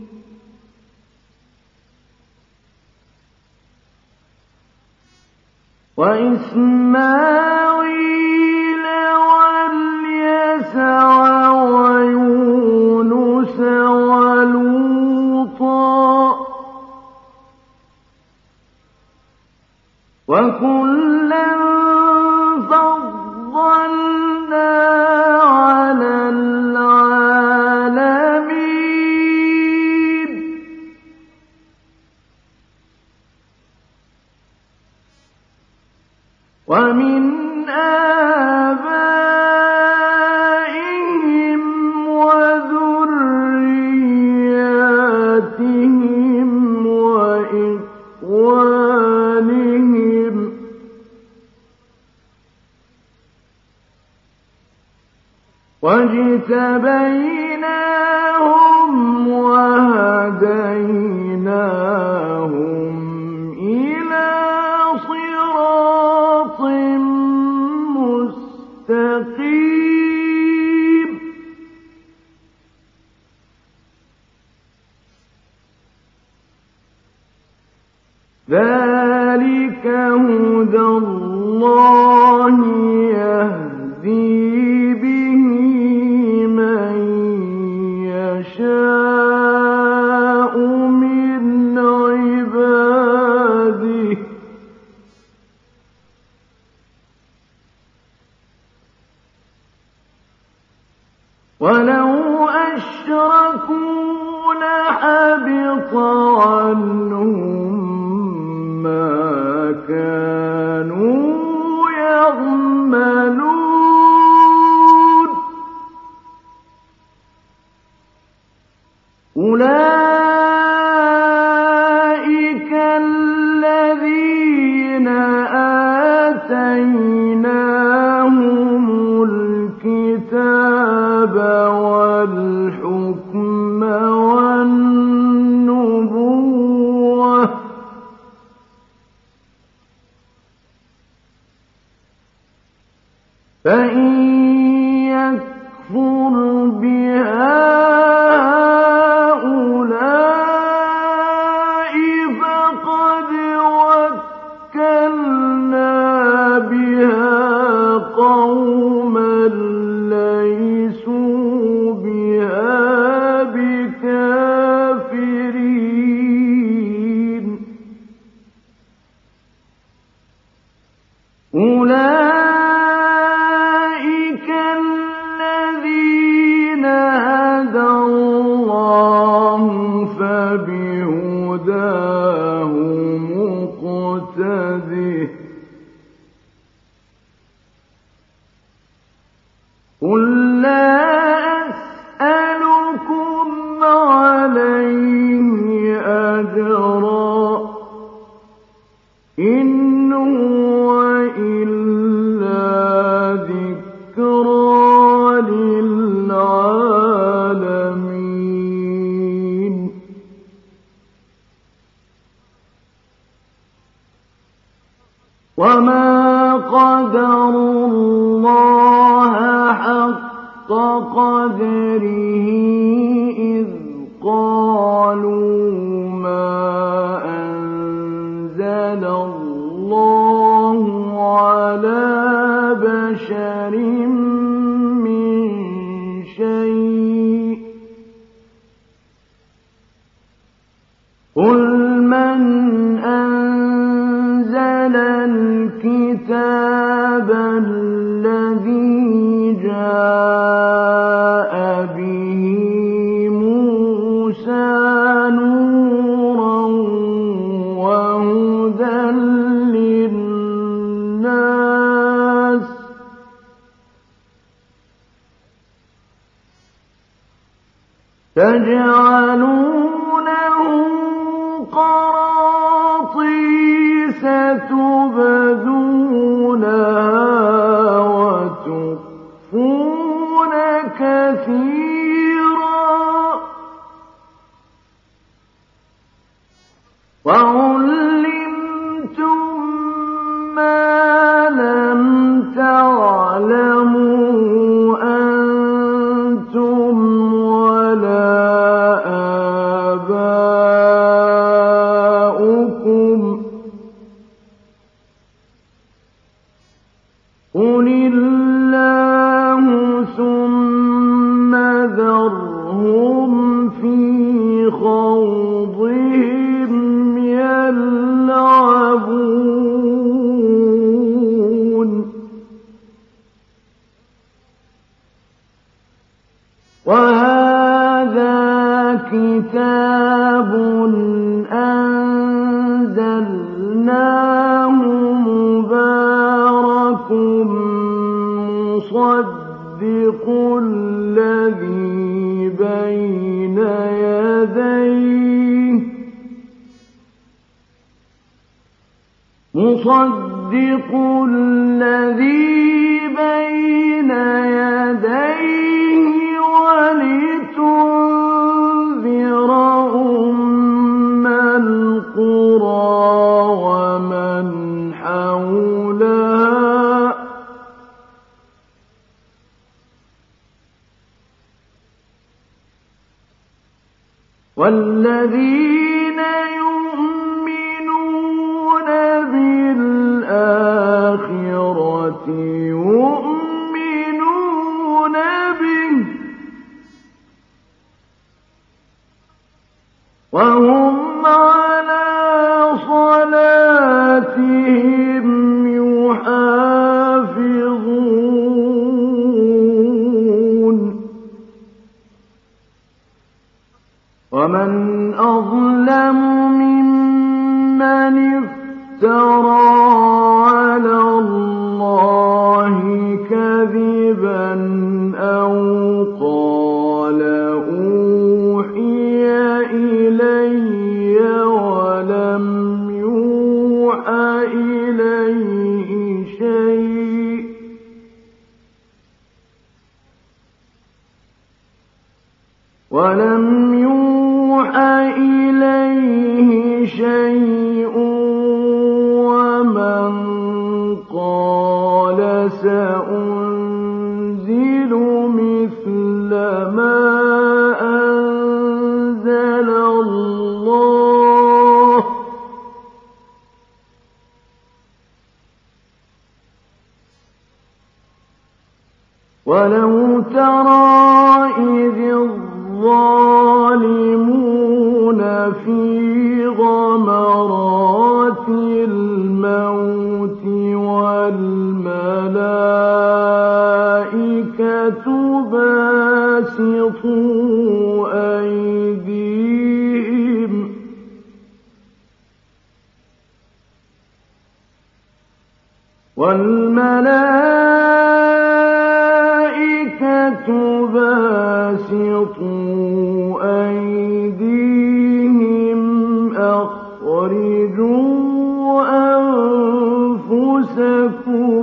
Speaker 1: وإسماعيل واليسع ويونس ولوطا وكلا فضلنا على العالمين واجتبيناهم وهديناهم إلى صراط مستقيم ذلك هدى الله يهدي به من يشاء من عباده ولو أشركوا لحبط عنهم ما كانوا يعملون أولئك الذين آتيناهم الكتاب والحكم والنبوة فإن يكفر بها هؤلاء فقد وكلنا بها قوما ليسوا بها بكافرين أولئك الذين هدى الله فبهداه مقتده قل لا أسألكم عليه أجرا إن هو إلا ذكرى للعالمين وما قدروا الله حق قدره إذ قالوا ما أنزل الله على بشر من شيء قل من أنزل الكتاب الذي جاء به موسى نورا وهدى للناس تجعلونه قراطيس تبدونها وتخفون كثيرا وعلمتم ما لم تعلموا أنتم ولا آباؤكم قل الله ثم ذرهم في خوضهم يلعبون وهذا كتاب أنزلناه مبارك مصدق الذي بين يديه والذين يؤمنون بالآخرة يؤمنون به وهم على صلاتهم يحافظون ومن أظلم ممن افترى على الله كذبا أو قال أوحي إلي ولم يوحى إليه شيء ومن قال سأنزل مثل ما أنزل الله ولو ترى إذ الظالمون في غمرات الموت والملائكة باسطوا أيديهم أخرجوا أنفسكم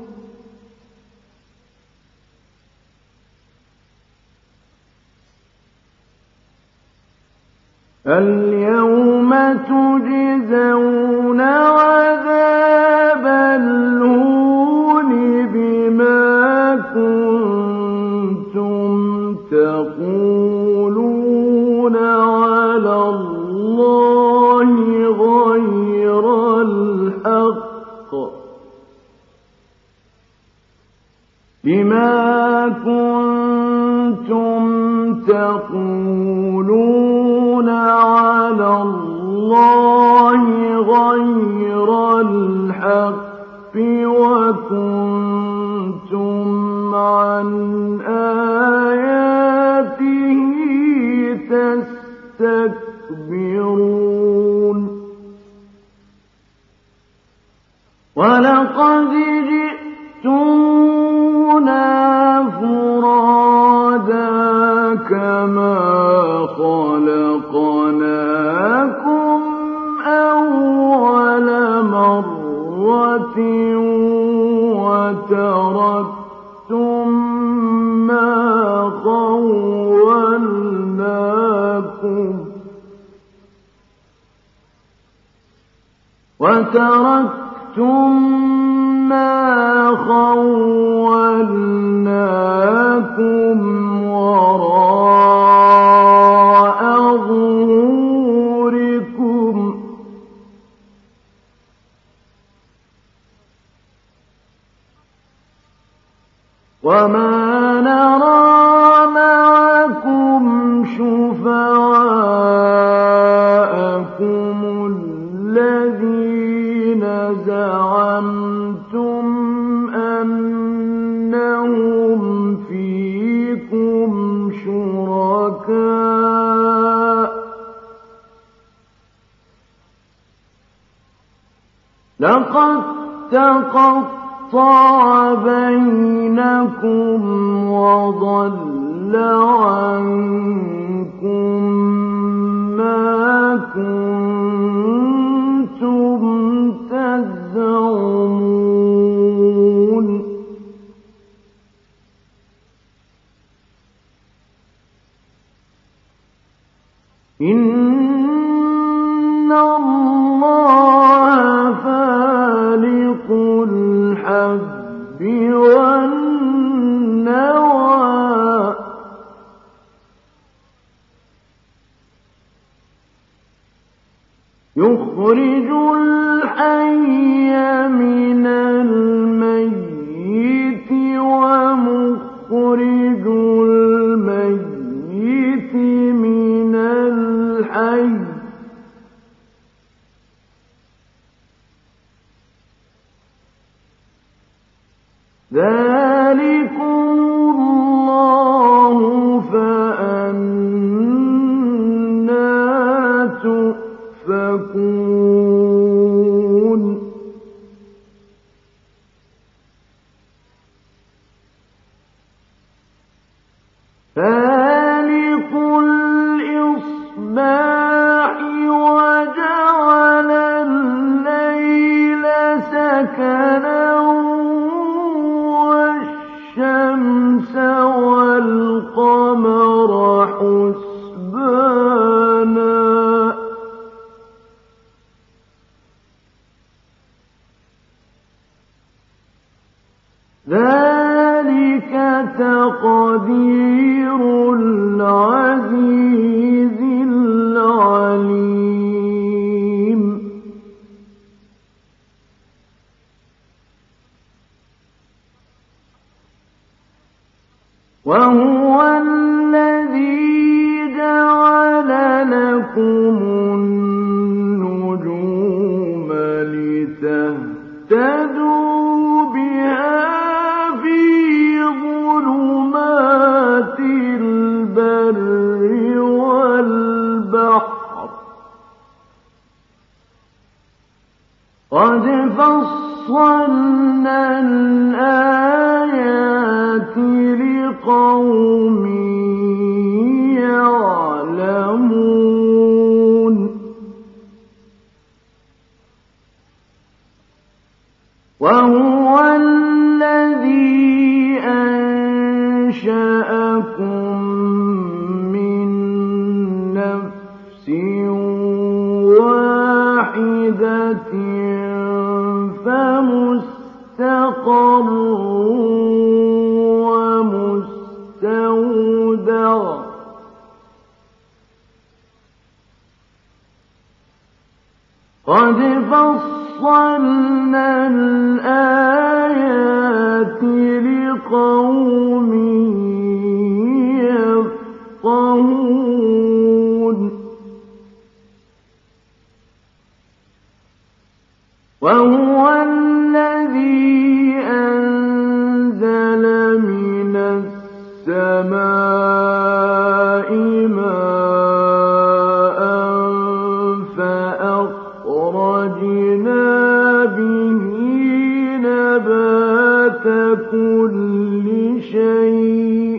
Speaker 1: اليوم تجزون عذاب الهون بما كنتم تقولون على الله غير الحق وكنتم عن آياته تستكبرون ولقد جئتمونا فرادا كما خلقناكم أول مرة وتركتم ما خولناكم وراء ظهوركم وما نرى معكم شفعاءكم الذين زعمتم أنهم فيكم شركاء لقد تقطع بينكم وضل عنكم ما كنتم تزعمون إن الله فالق الحب والنوى يخرج الحي من الميت ومخرج الميت من الحي ذلكم الله فأنى تؤفكون فالق الإصباح وجعل الليل سكنا والشمس والقمر حسبانا ذلك تقدير العزيز العليم وهو الذي جعل لكم النجوم لتهتدوا بها في ظلمات البر والبحر قد فصلنا الآيات لقوم يعلمون وهو الذي أنشأكم من نفس واحدة فمستقر ومستودع قد فصلنا الآيات لقوم يفقهون وهو الذي أنزل من السماء ماء فأخرجنا به نبات كل شيء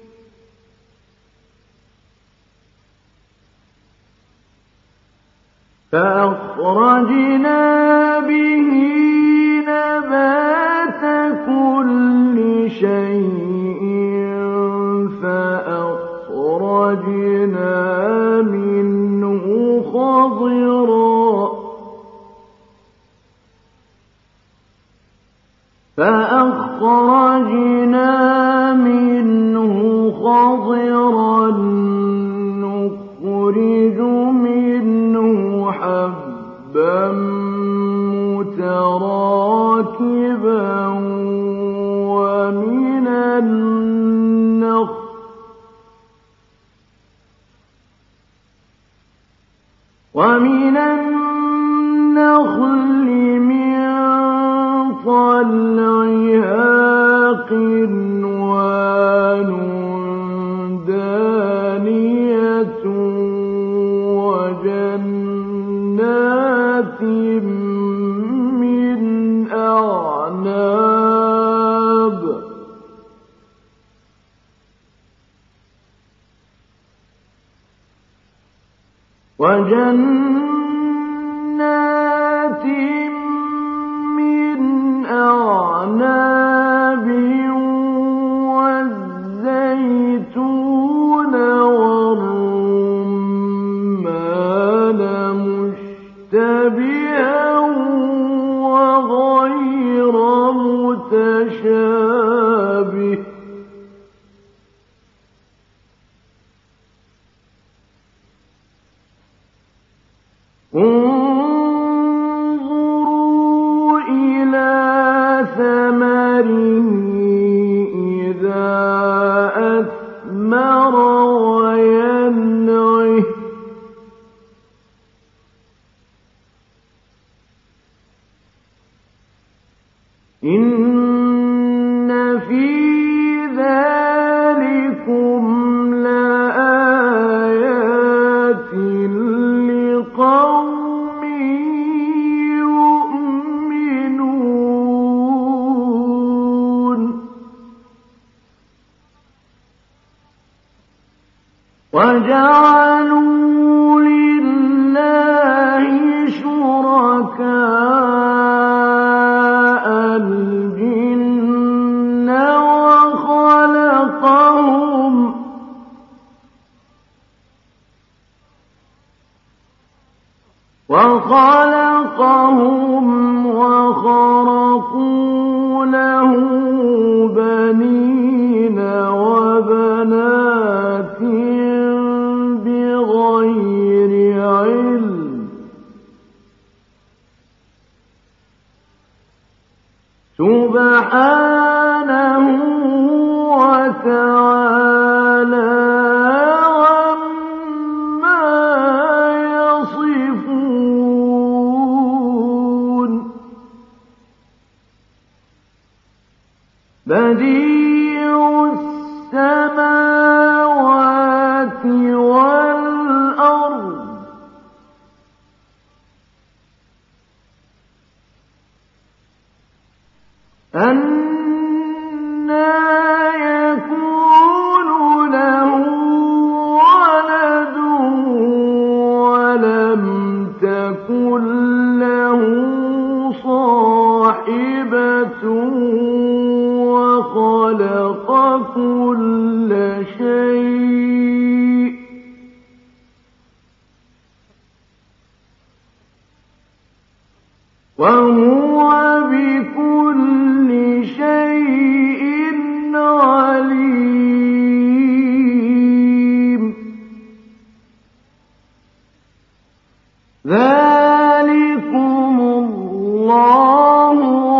Speaker 1: فأخرجنا منه خضرا نخرج منه حبا متراكبا ومن النخل من طلعها قنوان دانية وجنات من أعناب والزيتون والرمان مشتبها وغير متشابه انظر الثمر وينعه إن في ذلكم لآيات لقوم يؤمنون وجعلوا لله شركاء الجن وخلقهم وخرقوا له بنين وبنات بغير علم سبحانه وتعالى عما يصفون بديع السماوات والأرض أنى يكون له ولد ولم تكن له صاحبة وخلق كل شيء وهو بكل شيء عليم ذلكم الله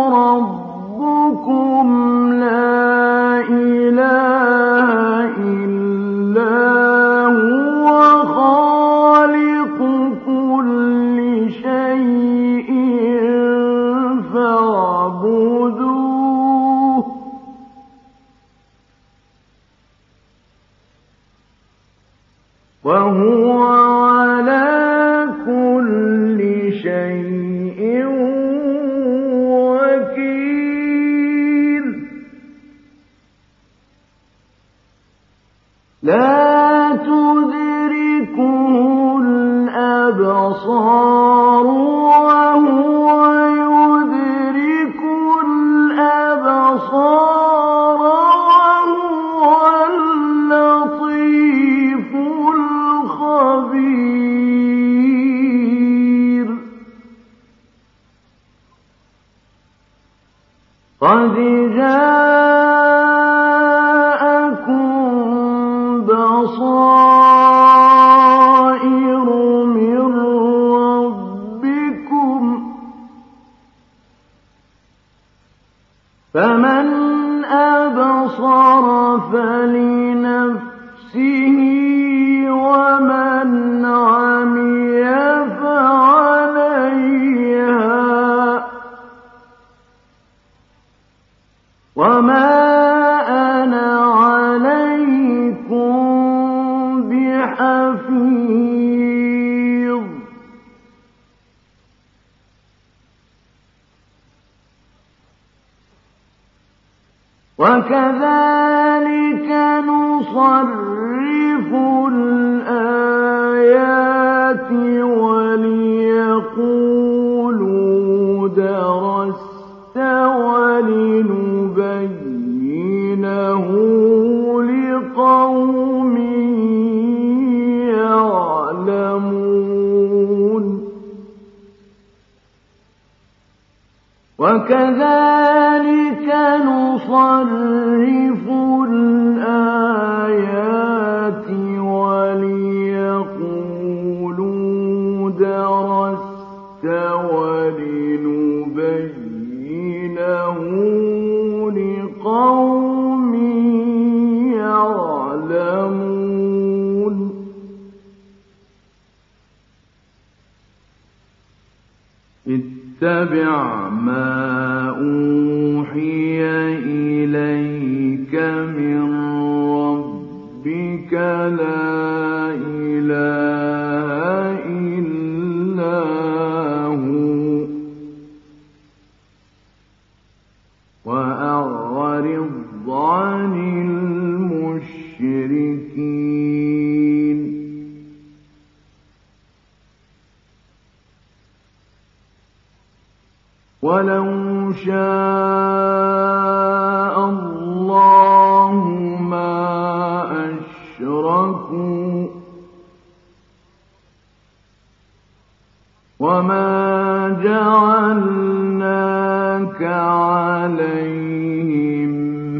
Speaker 1: ربكم لا إله إلا هو خالق كل شيء فاعبدوه وهو على كل شيء وكيل لا تدركه الأبصار وهو يدرك الأبصار وهو اللطيف الخبير قد جاءكم بصائر من ربكم فمن أبصر فلنفسه ومن عمي فعليها وما أنا عليكم بحفيظ وكذلك نصرف الآيات وليقولوا درست ولنبينه لقوم يعلمون وكذلك نصرف الآيات وليقولوا درست ولنبينه لقوم يعلمون اتبع ما أوحي إليك من ربك لا إله إلا هو وأعرض عن المشركين. ولو شاء الله ما أشركوا وما جعلناك عليهم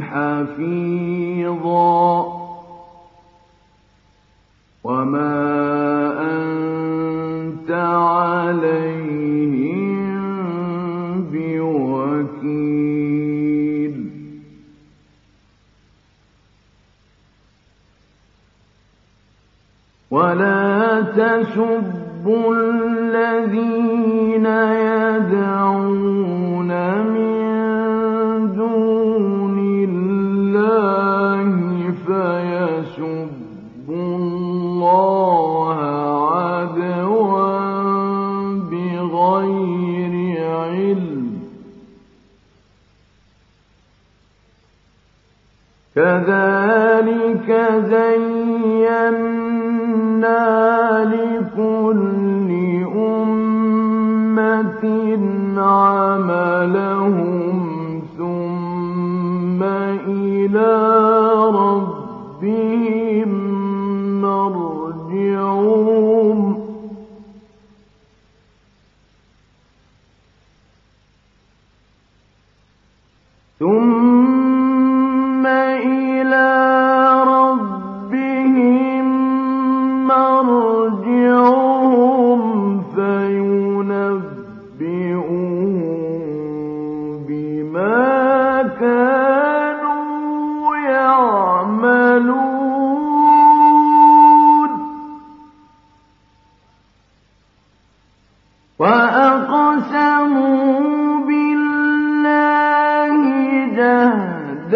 Speaker 1: حفيظا وما أنت عليهم بوكيل. ولا تسبوا الذين يدعون من دون الله فيسبوا الله عدوا بغير علم كذلك زينا لكل أمة عملهم ثم إلى ربهم مرجعهم فينبئهم بما كانوا يعملون. وأقسموا بالله جهد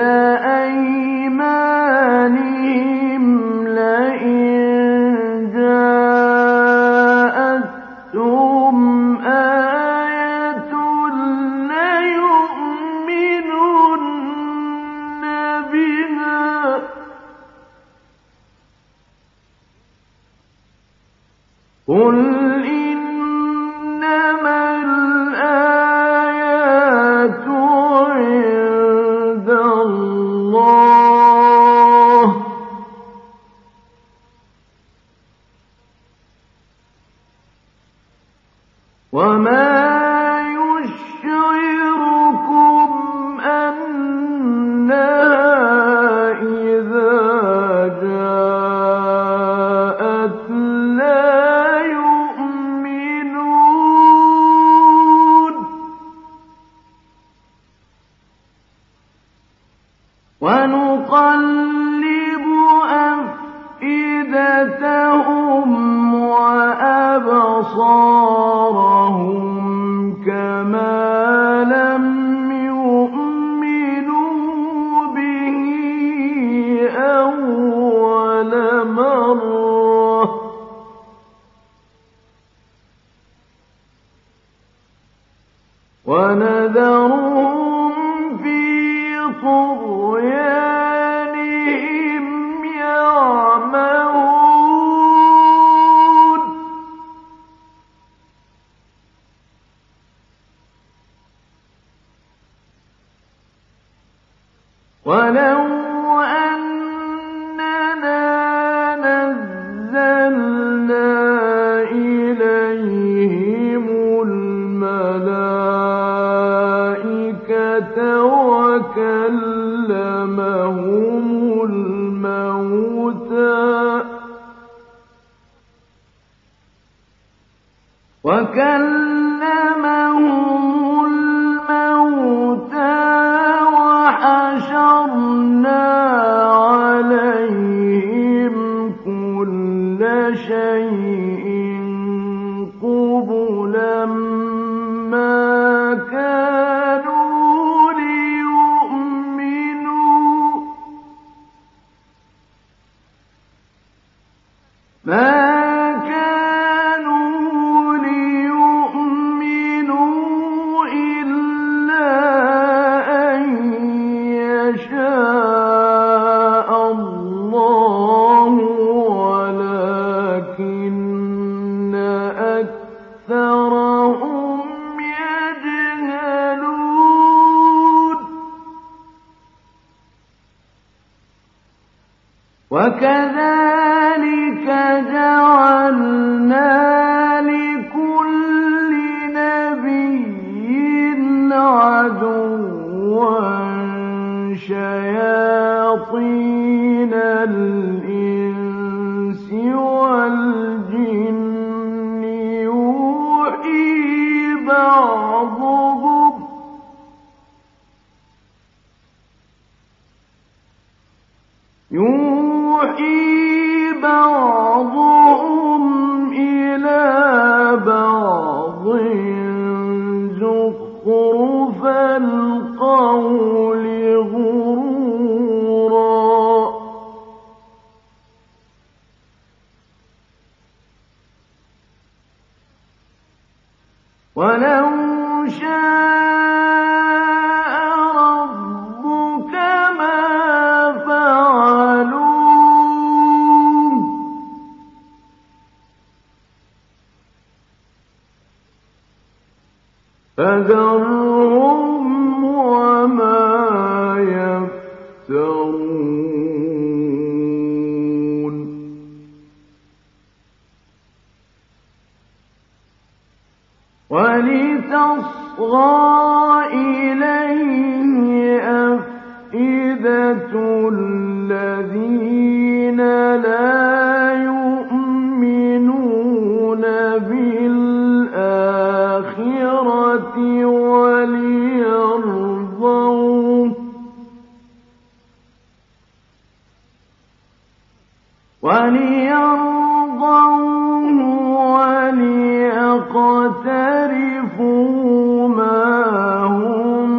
Speaker 1: أيمانهم لئن جاءتهم آية ليؤمنن بها قل إنما الآيات عند الله وما يشعركم أنها إذا جاءت لا يؤمنون. ونقلب أفئدتهم وأبصارهم كما لم يؤمنوا به أول مرة ونذرهم في طغيانهم يعمهون. ولو أننا نزلنا إليهم الملائكة وكلمهم الموتى وحشرنا عليهم كل شيء قبلا ما ما كانوا ليؤمنوا إلا أن يشاء الله ولكن أكثرهم يجهلون وكذلك جعلنا لكل نبي عدوا شياطين الإنس والجن يوحي بعضهم إلى بعض زخرف القول غرورا ولو شاء ربك ما فعلوه فذرهم وما يفترون ولتصغى إليه أفئدة الذين لا يؤمنون بالآخرة وليرضوه وليقترفوا ما هم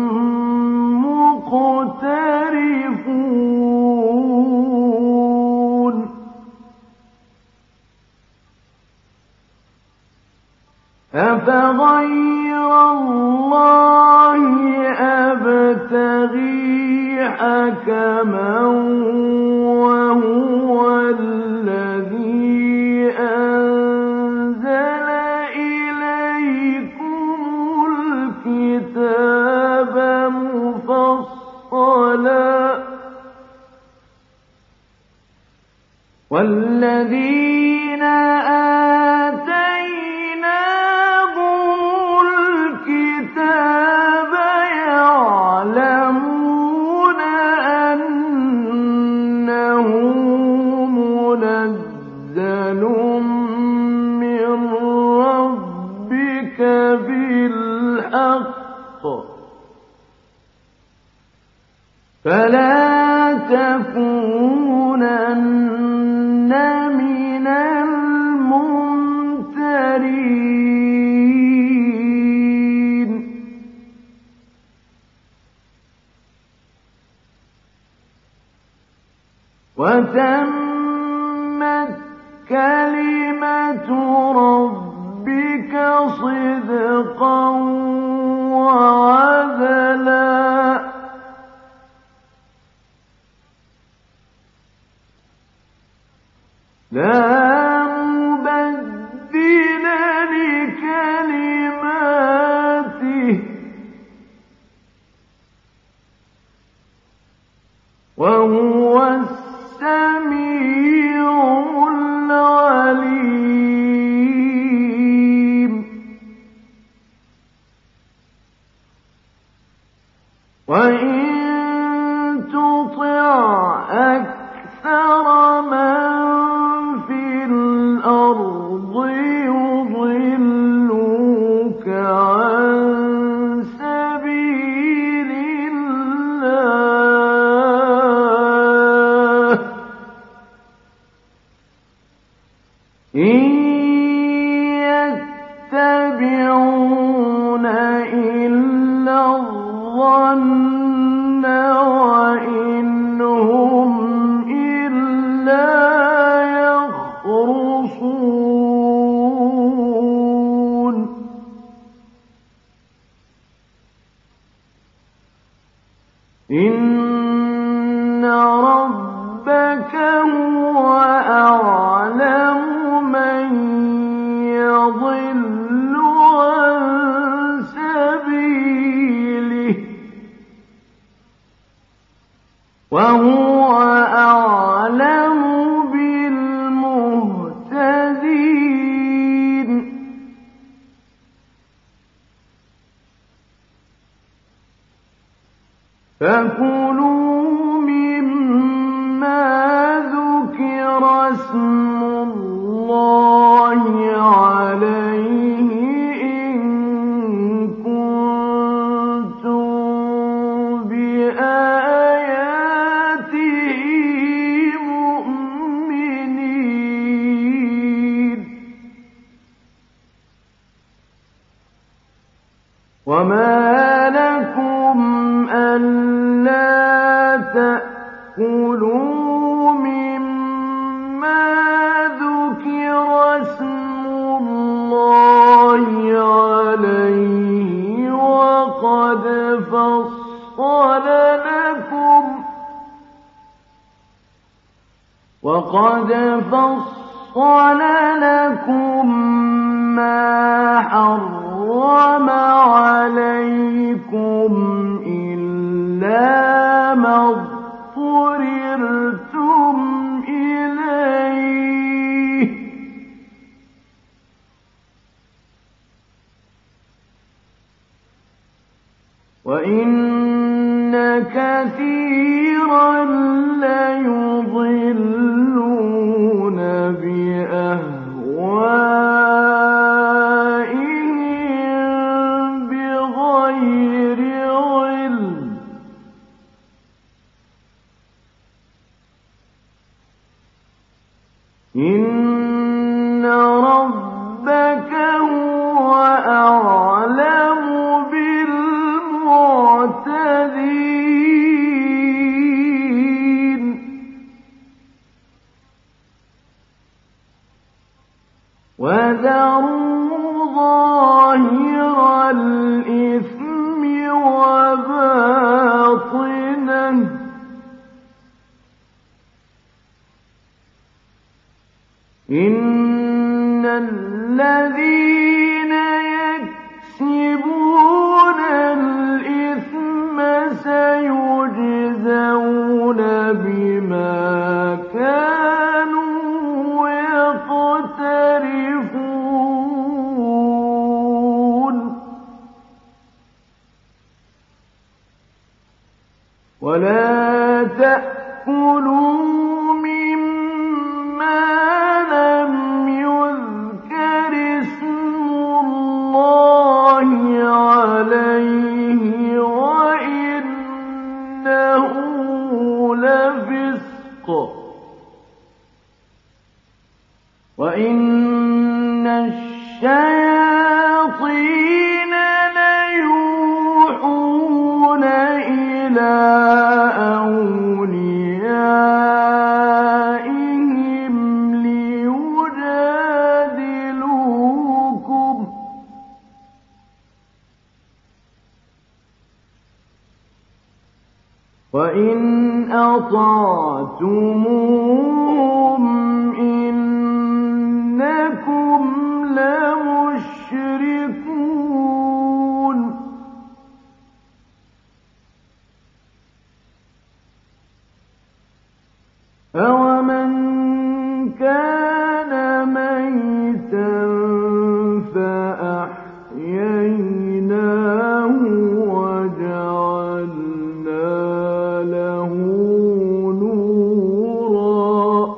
Speaker 1: مقترفون أفغير الله أبتغي حكما وهو الذي أنزل إليكم الكتاب مفصلا والذين آتيناهم الكتاب يعلمون أنه منزل من ربك بالحق فلا تكونن من الممترين وتمت كلمة ربك صدقا وعدلا لا مبدل لكلماته وهو السميع العليم وإن تطع أكثر من في الأرض يضلوك عن سبيل الله إن يتبعون إلا الظن وإن هم إلا يخرصون وما لكم ألا تأكلوا مما ذكر اسم الله عليه وقد فصل لكم ما حرم عليكم إلا ما اضطررتم إليه وإن كثيرا ليضلون بأهوائهم بغير علم إن ربك هو أعلم بالمعتدين وذروا ظاهر الإثم وباطنه إن الذين يكسبون الإثم سيجزون بما كانوا يقترفون ولا تأكلوا مما لم يذكر اسم الله عليه وإنه لفسق وإن الشياطين ليوحون إلى أوليائهم ليجادلوكم وإن أطعتموهم إنكم لمشركون أَوَمَنْ كَانَ مَيْتًا فَأَحْيَيْنَاهُ وَجَعَلْنَا لَهُ نُورًا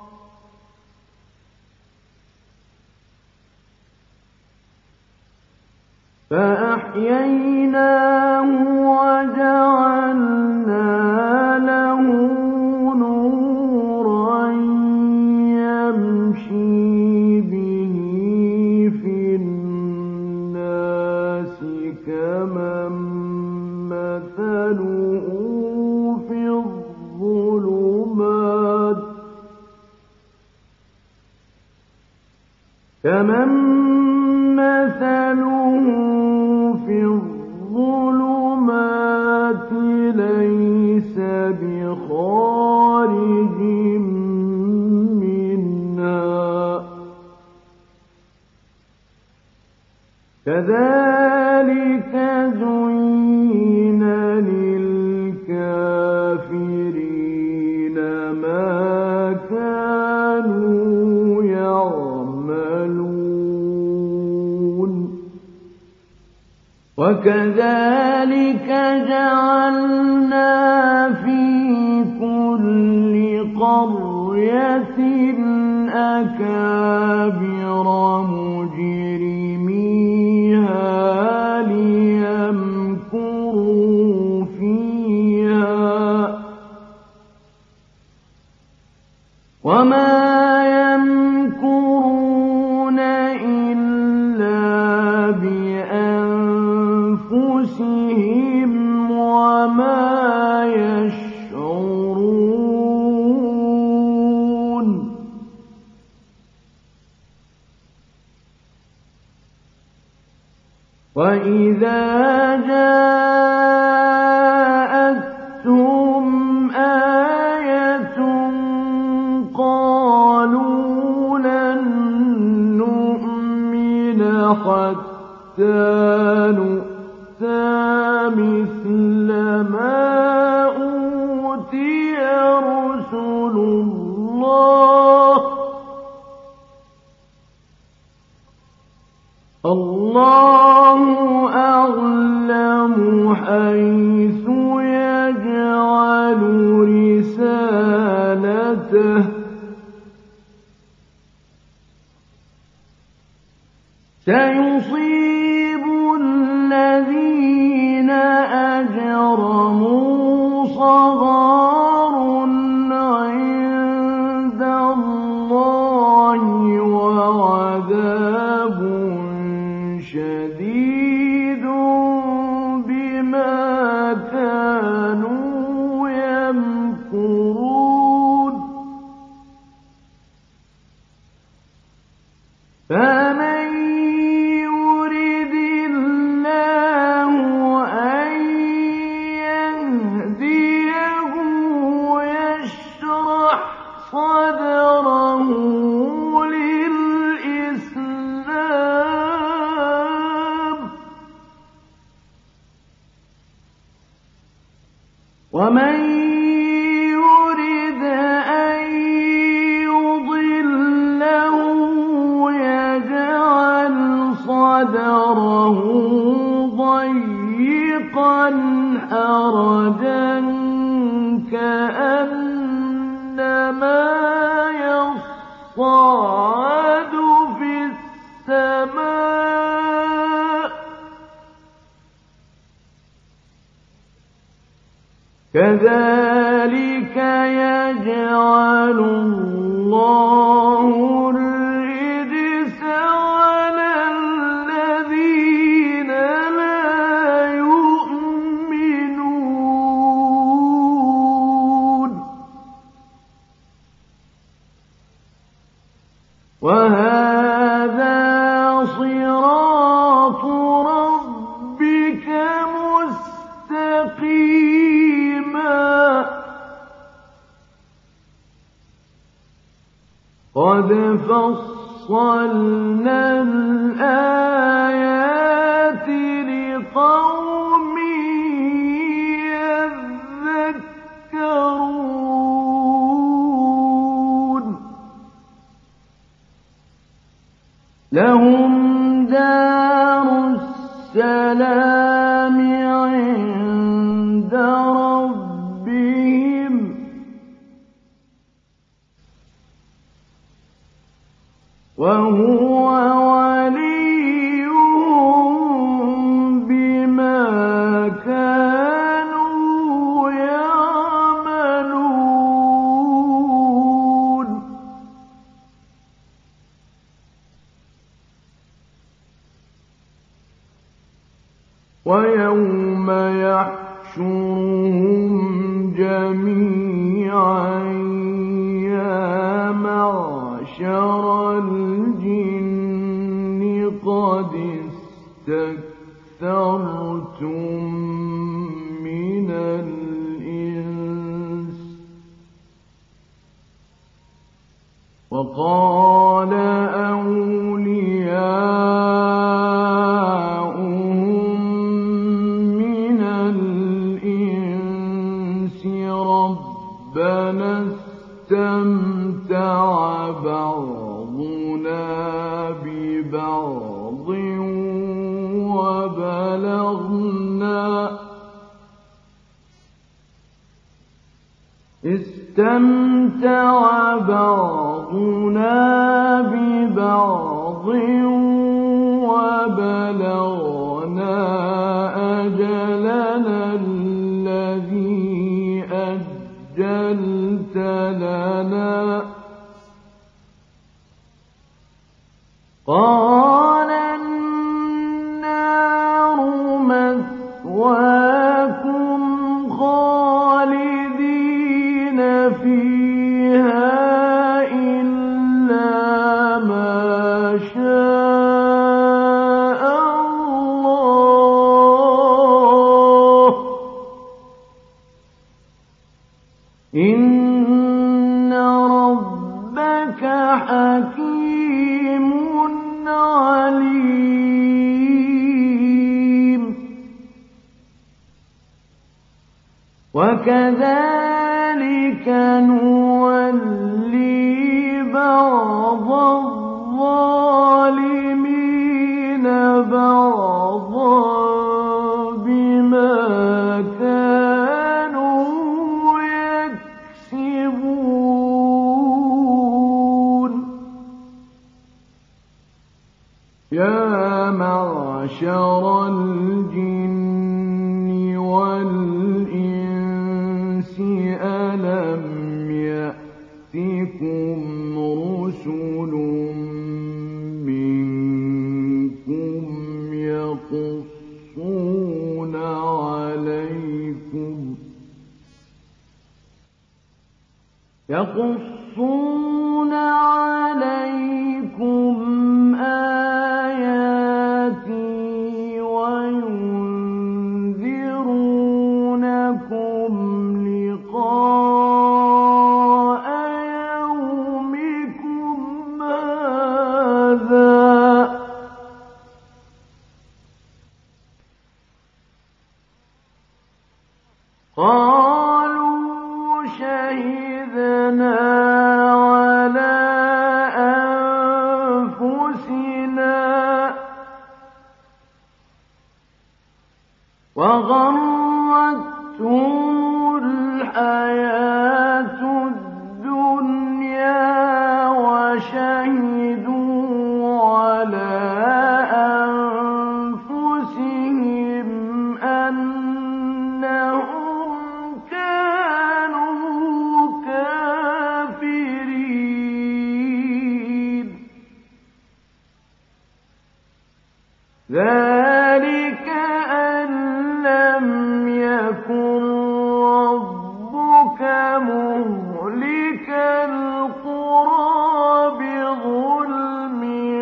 Speaker 1: يَمْشِي بِهِ فِي النَّاسِ كَمَن مَّثَلُهُ فِي الظُّلُمَاتِ لَيْسَ بِخَارِجٍ مِّنْهَا كَذَٰلِكَ زُيِّنَ لِلْكَافِرِينَ مَا كَانُوا يَعْمَلُونَ وَكَذَٰلِكَ جَعَلْنَا فِي كُلِّ قَرْيَةٍ أَكَابِرَ مُجْرِمِيهَا لِيَمْكُرُوا فِيهَا وَمَا يَمْكُرُونَ إِلَّا بِأَنفُسِهِمْ وإذا جاءتهم آية قالوا لن نؤمن حتى نؤتى مثل ما أوتي رسل الله أعلم حيث يجعل رسالته سيصيب الذين أجرموا صغار عند الله وعذاب شديد بما كانوا يمكرون فمن يرد الله أن يهديه يشرح صدره ومن يرد أن يضله يجعل صدره ضيقا حرجا كأنما يصعد في السماء كذلك يجعل الله الرجس على الذين لا يؤمنون وهذا صراط ربك مستقيما قد فصلنا الآيات لقوم يذكرون لهم دار السلام عند ربهم وهو وليهم بما كانوا يعملون ويوم يحشرهم جميعا يا معشر الجن قد استكثرتم من الإنس وقال أولياؤهم من الإنس ربنا استمتع بعضنا ببعض استمتع بعضنا ببعض وبلغنا أجلنا الذي أجلت لنا قال النار مثواكم خالدين فيها إلا ما شاء الله حكيم عليم. وكذلك نولي بعض الظالمين بعضا بما كانوا يكسبون. يا معشر الجن والإنس ألم يأتكم رسل منكم يقصون عليكم آياتي وينذرونكم لقاء يومكم هذا. قالوا شهدنا على أنفسنا وغرتهم الحياة الدنيا وشهدوا على أنفسهم أنهم كانوا كافرين. ذلك أن لم يكن ربك مهلك القرى بظلم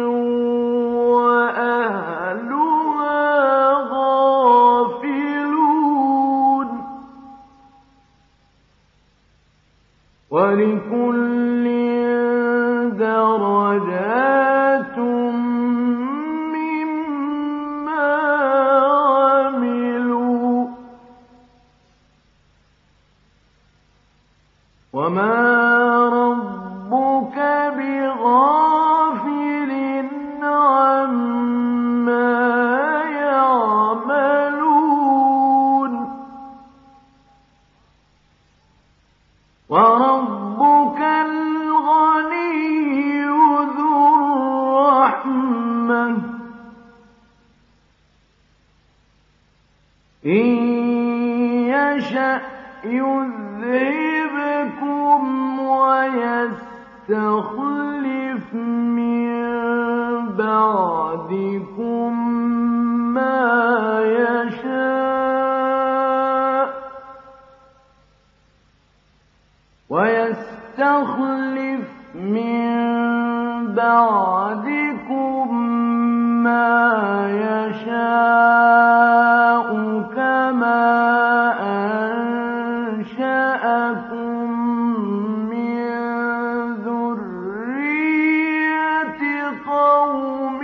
Speaker 1: وأهلها غافلون. ولكل درجات مما عملوا وما ربك بغافل عما يعملون. وربك الغني ذو الرحمة إن يشأ يذهبكم ويستخلف من بعدكم ما يشاء كما أنشأكم من ذرية قوم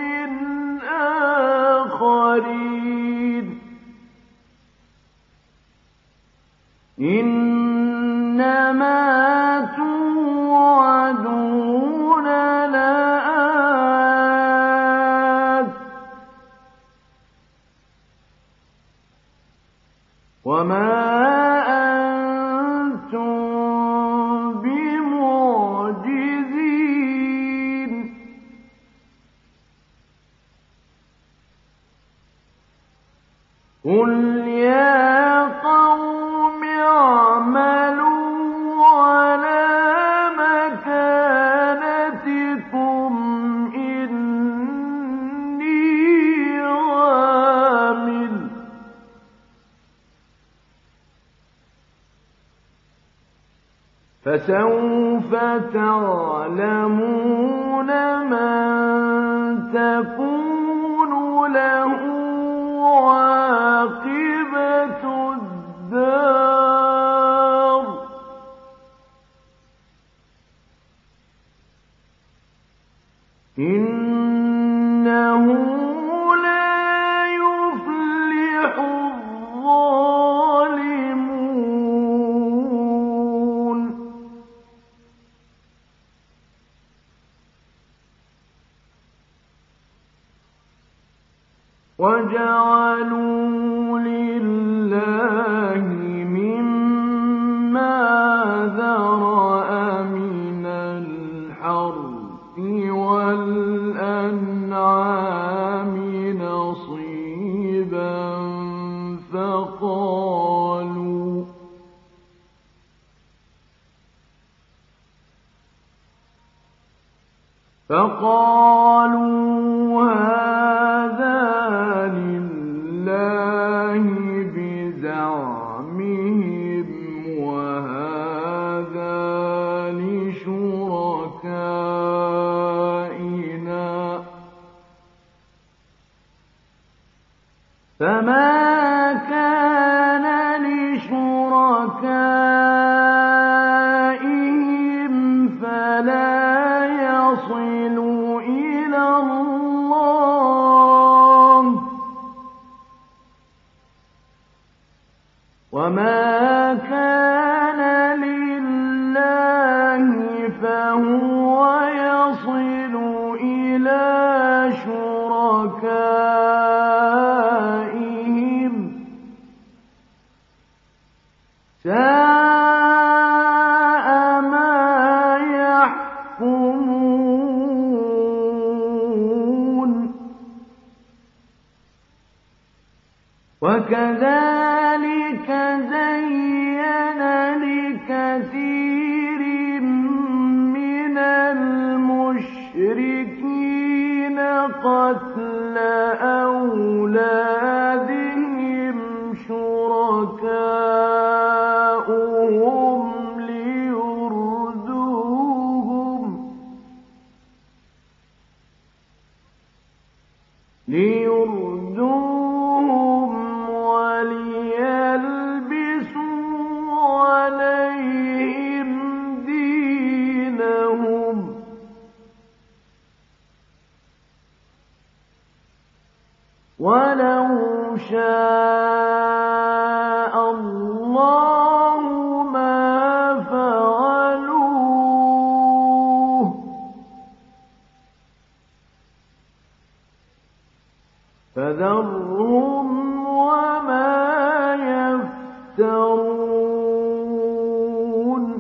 Speaker 1: آخرين. إنما توعدون لآت وما أنتم بمعجزين. قل يا قوم اعملوا على مكانتكم إني عامل فسوف تعلمون من تكون له عاقبة الدار إنه لا يفلح الظالمون وجعلوا لله مما ذرأ من الحرث والأنعام نصيبا فقالوا هذا لله بزعمهم وهذا لشركائنا فما كان لشركائهم فلا يصل إلى الله وما كان لله فهو يصل إلى شركائهم ساء ما يحكمون وكذلك زين لكثير من المشركين قتل أولادهم شركاؤهم ليردوهم وليلبسوا عليهم دينهم ولو شاء الله ما فعلوه فذرهم وما يفترون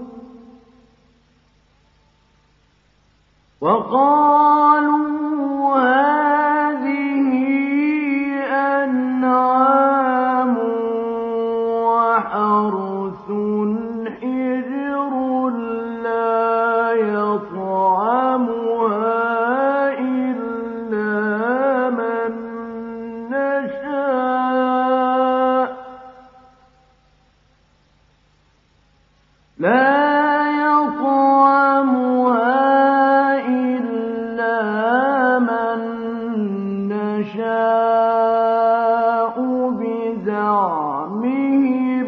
Speaker 1: وقالوا هذه أنعام وحرث حجر لا يطعمها إلا من نشاء بزعمهم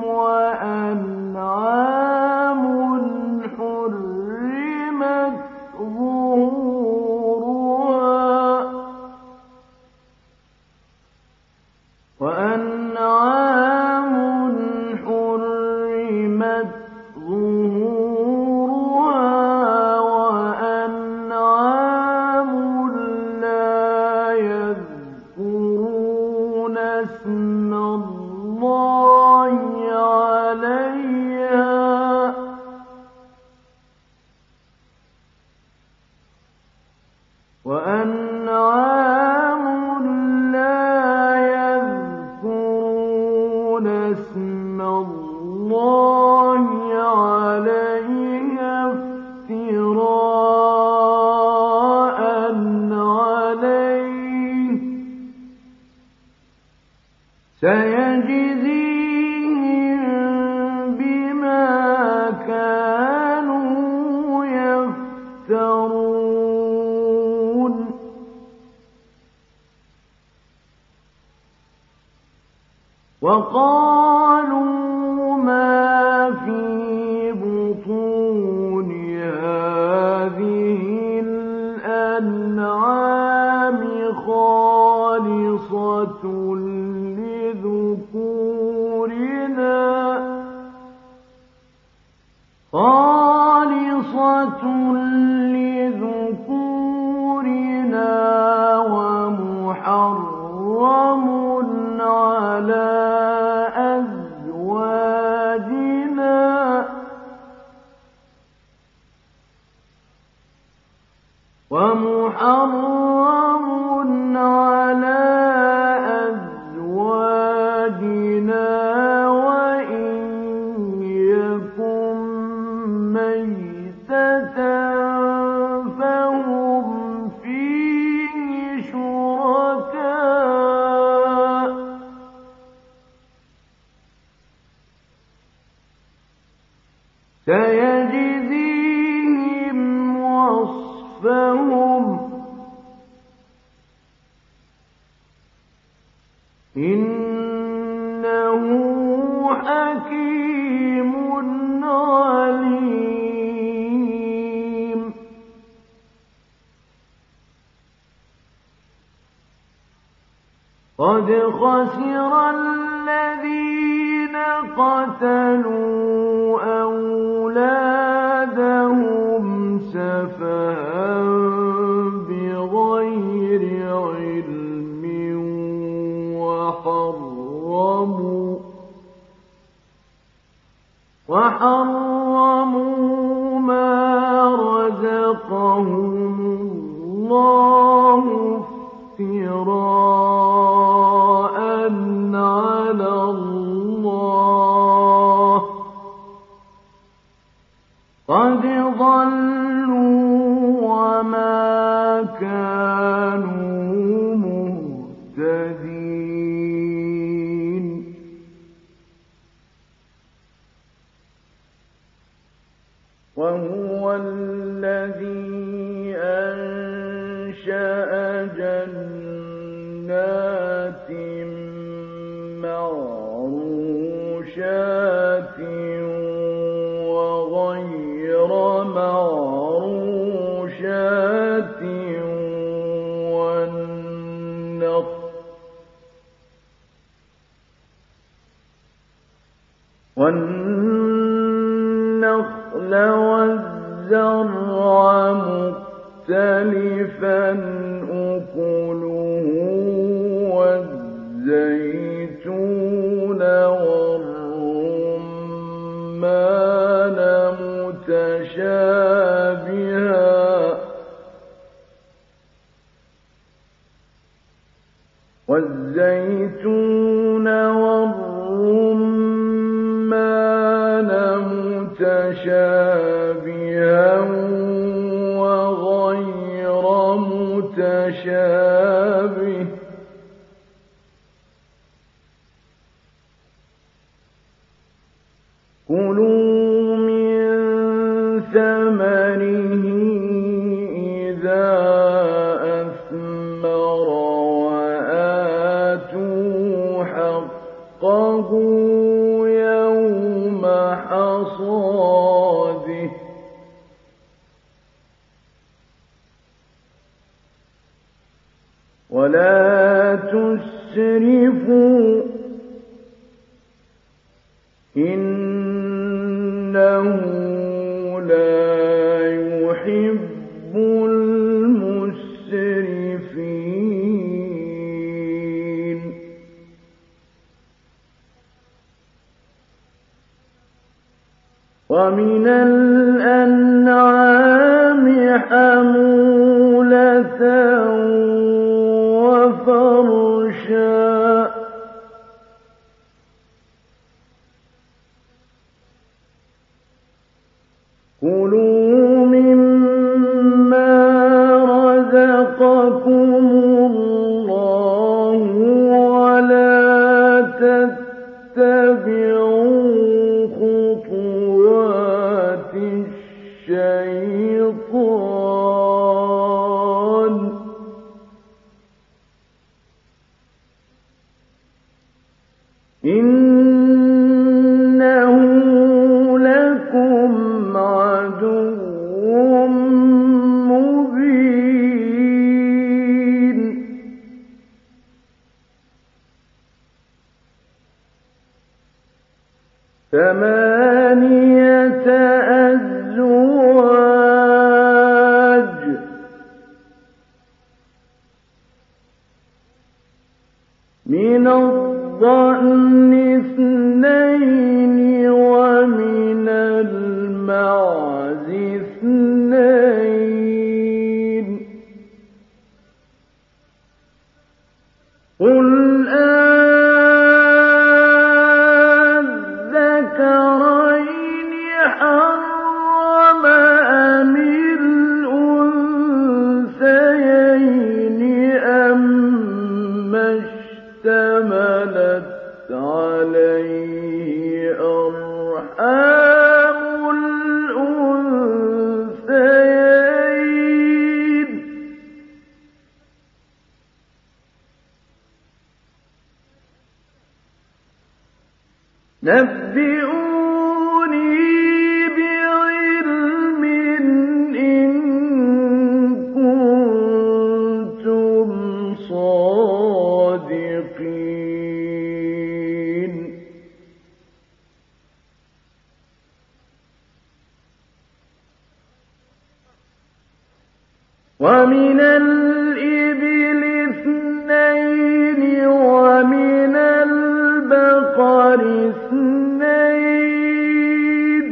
Speaker 1: وأنعام حرمت ظهورها وأنعام لا يذكرون اسم الله عليها اسم الله عليها افتراء عليه سيجزيهم بما كانوا يفترون وقالوا ما في بطون هذه الأنعام الأنعام خالصة لذكورنا ومحرم على أزواجنا وإن يكن ميتة فهم فيه شركاء سيجزيهم وصفهم إنه حكيم عليم قد خسر الذين قتلوا أولادهم سفها بغير علم وحرموا ما رزقهم الله افتراء على الله قد ضلوا وما كانوا مهتدين وهو الذي أنشأ جنات معروشات وغير معروشات والنخل والزرع مختلفا أكله والزيتون والرمان متشابها وغير متشابه كلوا من ثمره إذا أثمر وآتوا حقه يوم حصاده ولا تسرفوا إنه لا يحب المسرفين ومن الأنعام حمولة وفرشا كلوا مما رزقكم الله ولا تتبعوا خطوات الشيطان إنه لكم عدو مبين ثمانية أزواج من الضأن اثنين ومن المعز اثنين قل أذكرين حرم أم الأنثيين أما اشتملت عليه أرحام الأنثيين نبئوني بعلم إن كنتم صادقين ومن الإبل اثنين ومن البقر اثنين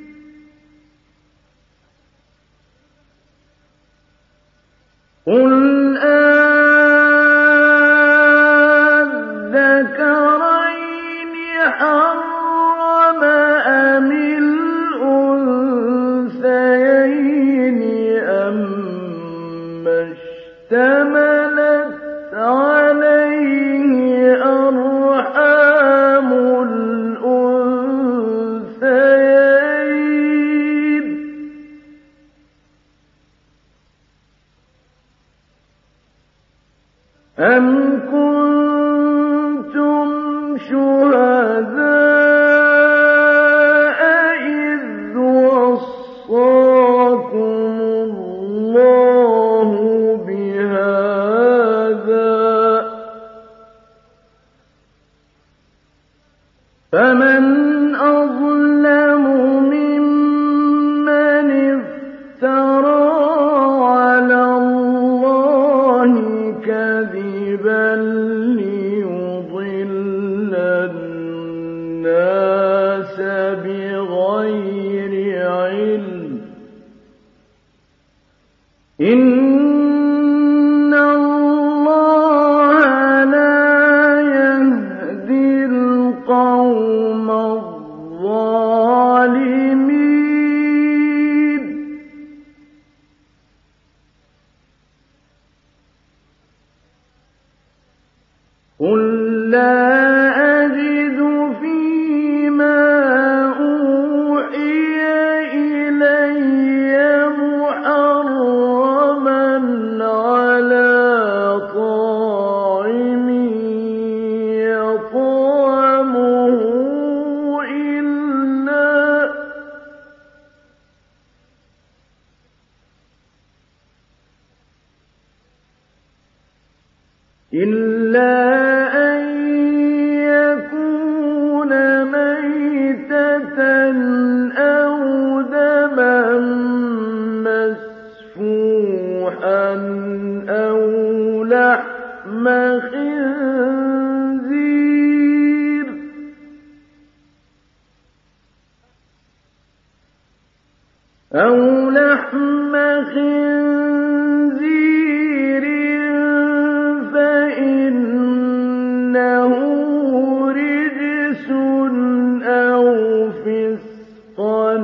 Speaker 1: قل أذكرين حرم أم الأنثيين أما اشتملت عليه أرحام الأنثيين أم كنتم شهداء إذ وصاكم الله بهذا فمن أظلم ممن افترى على الله كذبا ليضل الناس بغير علم إن الله لا يهدي القوم الظالمين قل لا أجد فيما أوحي إلي محرما على طاعم يطعمه إلا أن يكون ميتة أو دما مسفوحا أو لحم خنزير فإنه رجس أو فسقا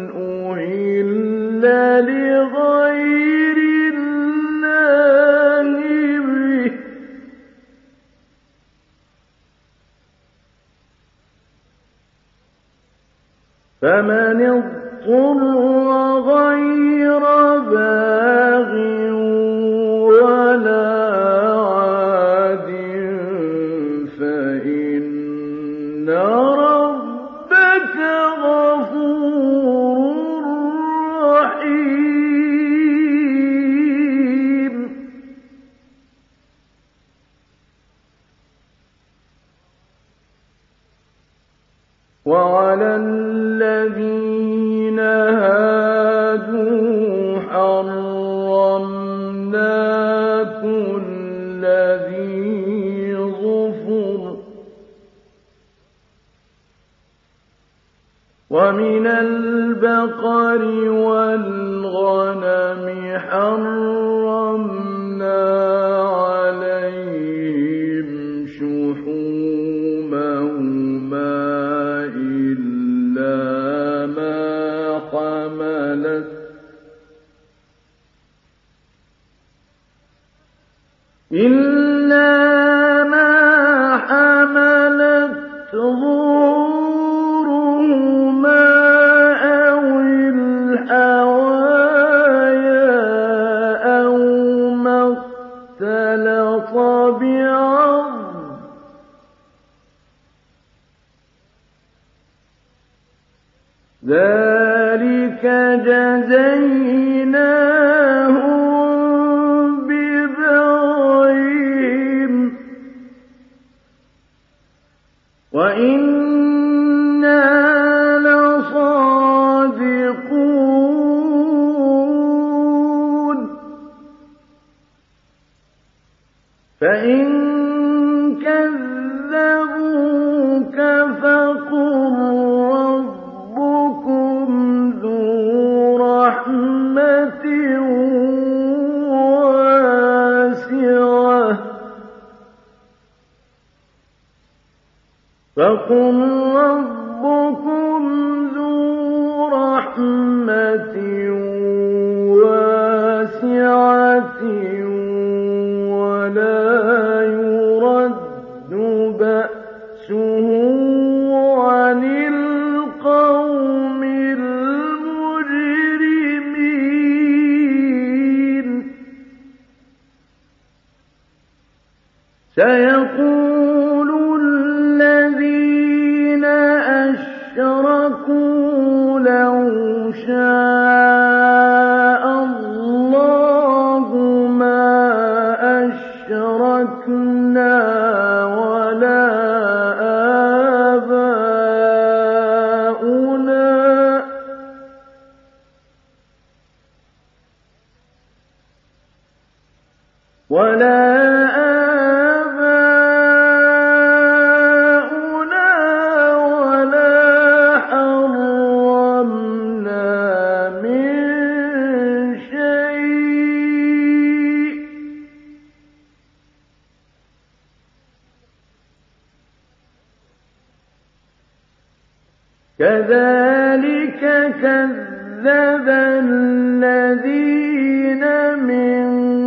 Speaker 1: أهل لغير الله به فمن اضطر غير باغ ولا عاد فإن ربك غفور رحيم وعلى ومن البقر والغنم حرمنا عليهم شحومهما إلا ما حملت ظهورهما أو الحوايا أو ما اختلط بعظم ذلك جزيناهم ببغيهم وإنا لصادقون فإن كذبوك فقل ربكم ذو رحمة واسعة ولا يرد بأسه عن القوم المجرمين سيقول الذين أشركوا لو شاء الله ما أشركنا ولا آباؤنا ولا حرمنا من شيء كذلك كذب الذين من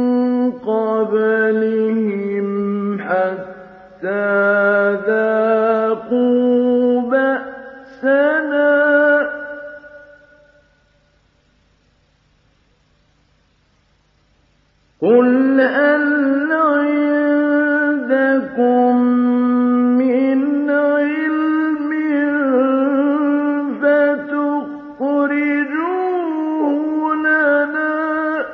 Speaker 1: قبلهم حتى ذاقوا بأسنا قل هل عندكم من علم فتخرجوه لنا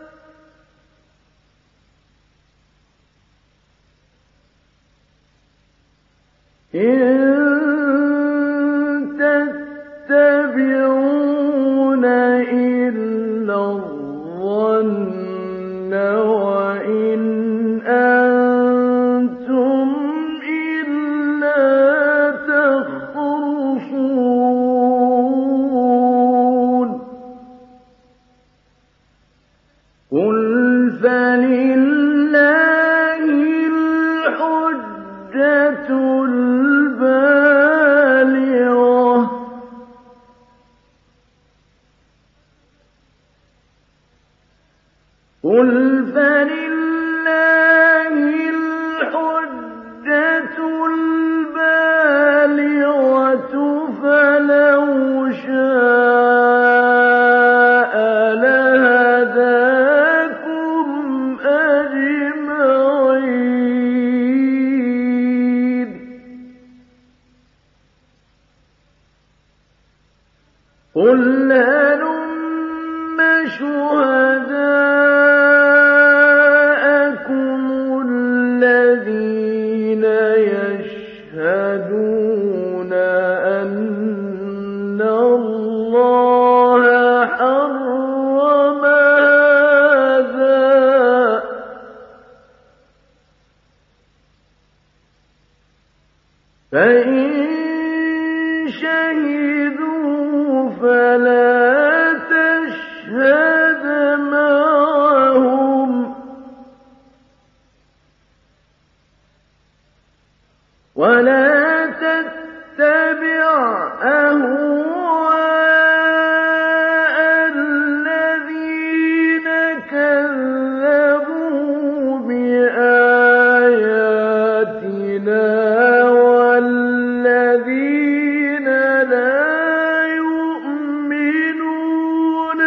Speaker 1: إن تتبعون إلا الظن وإن أنتم إلا تخرصون قل فلله الحجة البالغة فلو شاء لهداكم أجمعين قل هلم شهداءكم الذين يشهدون أن الله حرم هذا فإن شهدوا ولا تتبع أهواء الذين كذبوا بآياتنا والذين لا يؤمنون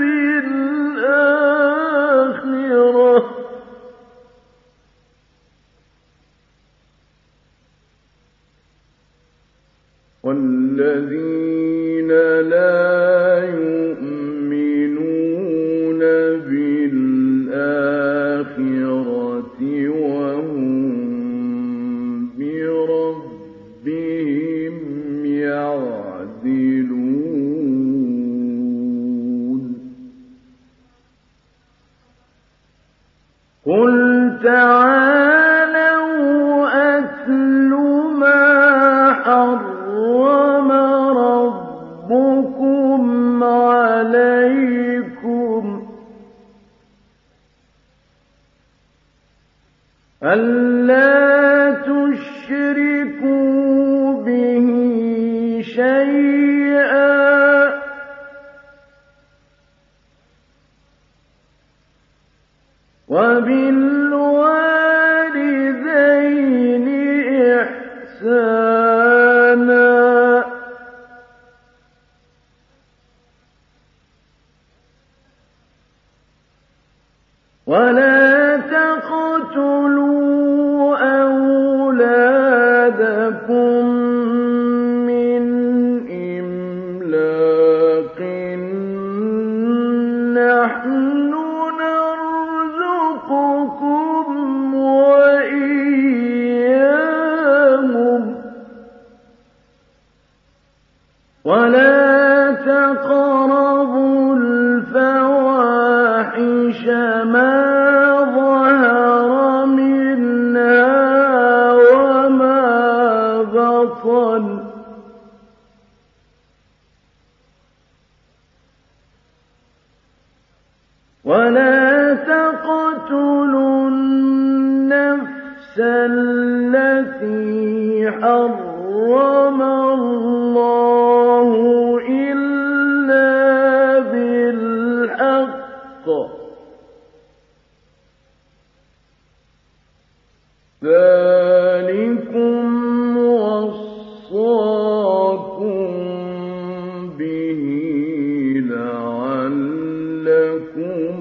Speaker 1: بالآخرة والذين لا يؤمنون بالآخرة وهم بربهم يعدلون قل تعالوا أتل ما حرم ربكم عليكم ألا تشركوا به شيئا وبالوالدين إحسانا ولا تقتلوا أولادكم من إملاق نحن نرزقكم وإياهم ولا تقربوا الفواحش ما ظهر منها وما بطن ولا تقتلوا النفس التي حرم الله إلا بالحق ذلكم وصاكم به لعلكم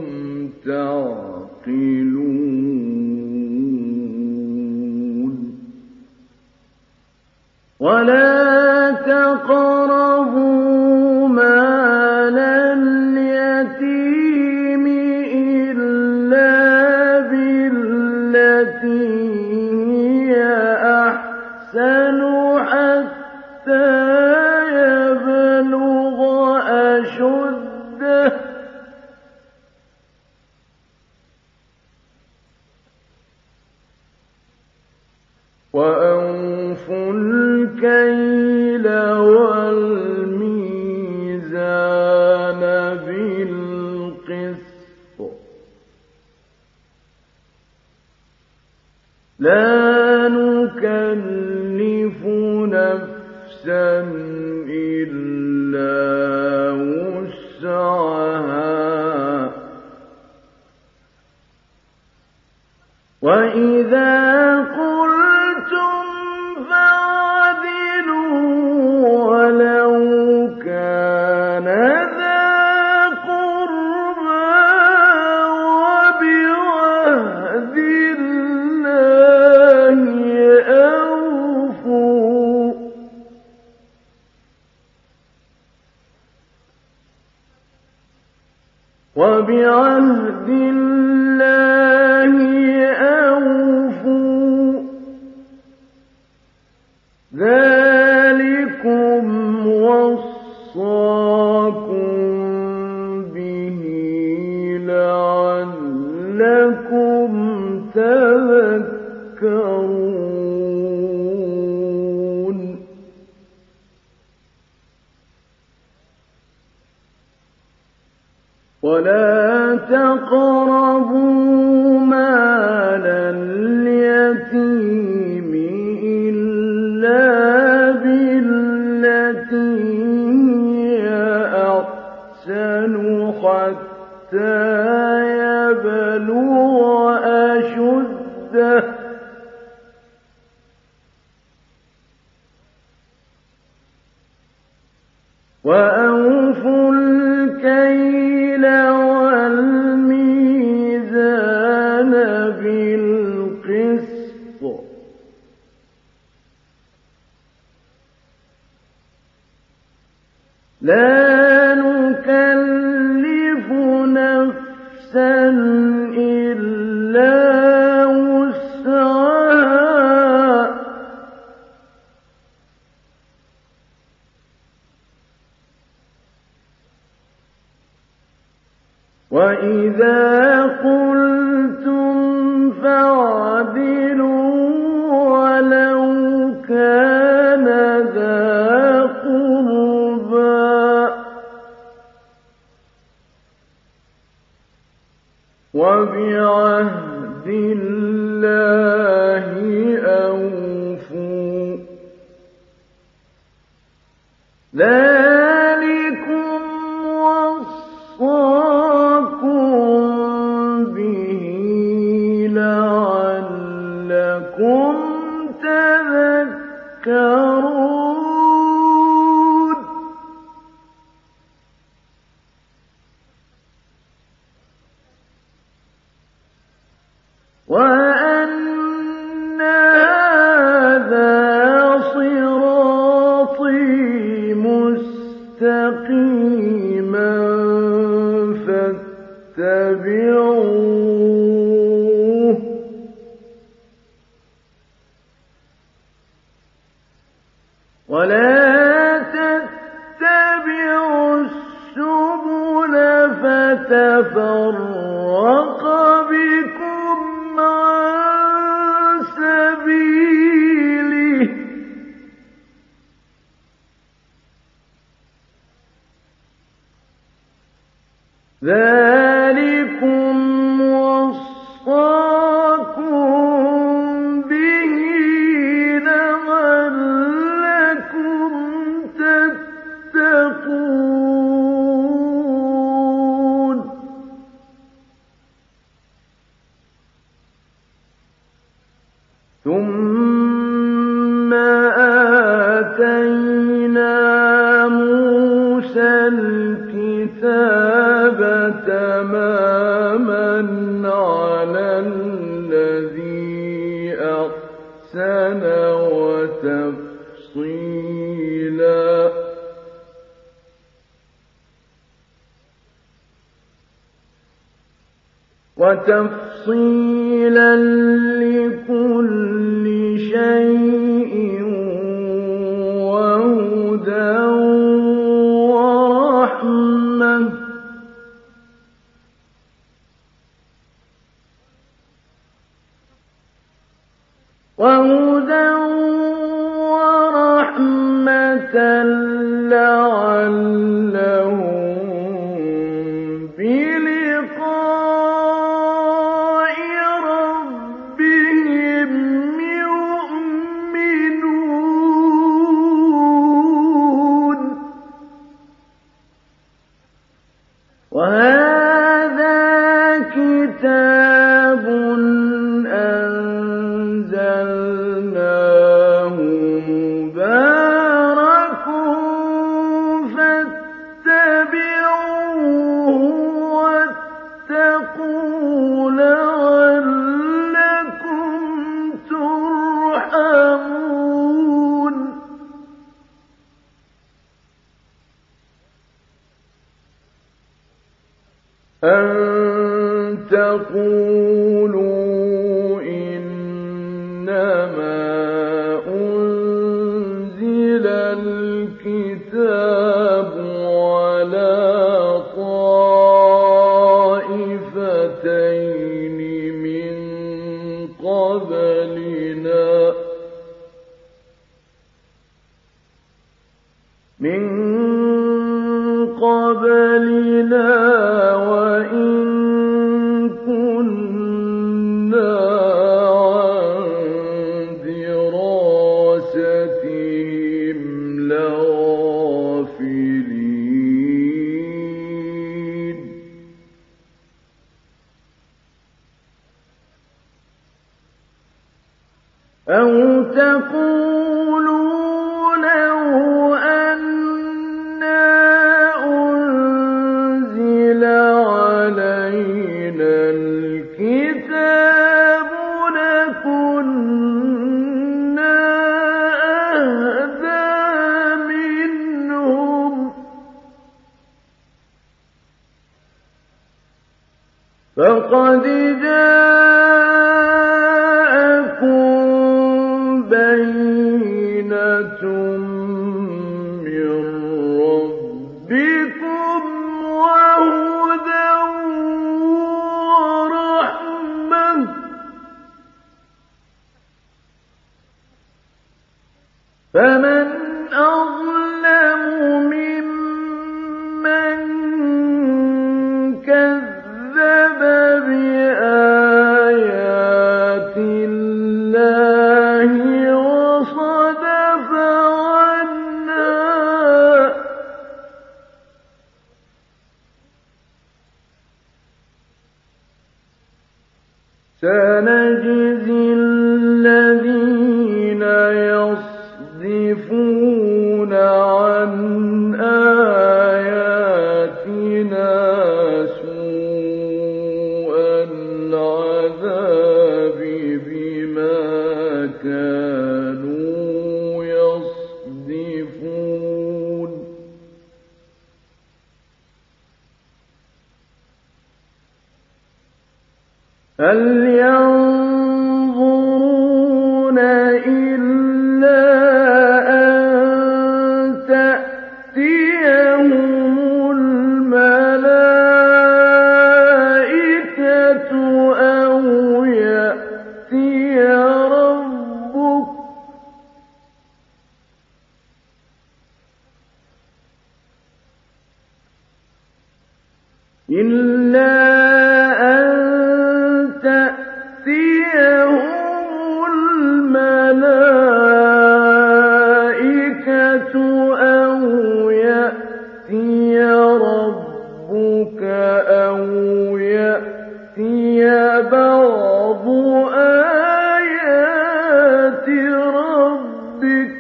Speaker 1: تعقلون ولا تقربوا مال اليتيم إلا بالتي هي أحسن حتى يبلغ أشده وأوفوا الكيل والميزان بالقسط لا نكلف نفسا إلا وسعها وإذا قلتم فاعدلوا ولو كان ذا قربى وبعهد الله أوفوا وبعهد الله أوفوا ذلكم وصاكم به لعلكم تذكرون ولا تقربوا مال اليتيم إلا أشده وأوفوا الكيل والميزان بالقسط لا نكلف نفسا إلا وسعها وإذا قلتم فاعدلوا ولو كان ذا قربى وبعهد الله أوفوا ذلكم وصاكم به لعلكم تذكرون وأن هذا صراطي مستقيما فاتبعوه ولا تتبعوا السبل فتفرق بكم عن سبيله ذلكم وصاكم به لعلكم تتقون ثم آتينا موسى الكتاب تماما على الذي أحسن وتفصيلا لكل شيء وهدى ورحمة لعلهم بلقاء ربهم يؤمنون وهذا كتاب أنزلناه مبارك فاتبعوه واتقوا لعلكم ترحمون أن تقولوا إنما أنزل الكتاب على طائفتين من قبلنا وإن كنا عن أَوْ تَقُولُوا لَوْ أَنَّا أُنزِلَ عَلَيْنَا الْكِتَابُ لَكُنَّا أَهْدَىٰ مِنْهُمْ ۚ فَقَدْ جَاءَكُم بَيِّنَةٌ مِّن رَّبِّكُمْ وَهُدًى وَرَحْمَةٌ ۚ فَمَنْ أَظْلَمُ مِمَّن كَذَّبَ بِآيَاتِ اللَّهِ وَصَدَفَ عَنْهَا ۗ سَنَجْزِي الَّذِينَ يَصْدِفُونَ عَنْ آيَاتِنَا سُوءَ الْعَذَابِ بِمَا كَانُوا يَصْدِفُونَ هَلْ يَنظُرُونَ إِلَّا أَن تَأْتِيَهُمُ الْمَلَائِكَةُ أَوْ يَأْتِيَ رَبُّكَ ۗ إِلَّا أَن تَأْتِيَهُمُ الْمَلَائِكَةُ أَوْ يَأْتِيَ رَبُّكَ أَوْ يَأْتِيَ بَعْضُ آيَاتِ رَبِّكَ ۗ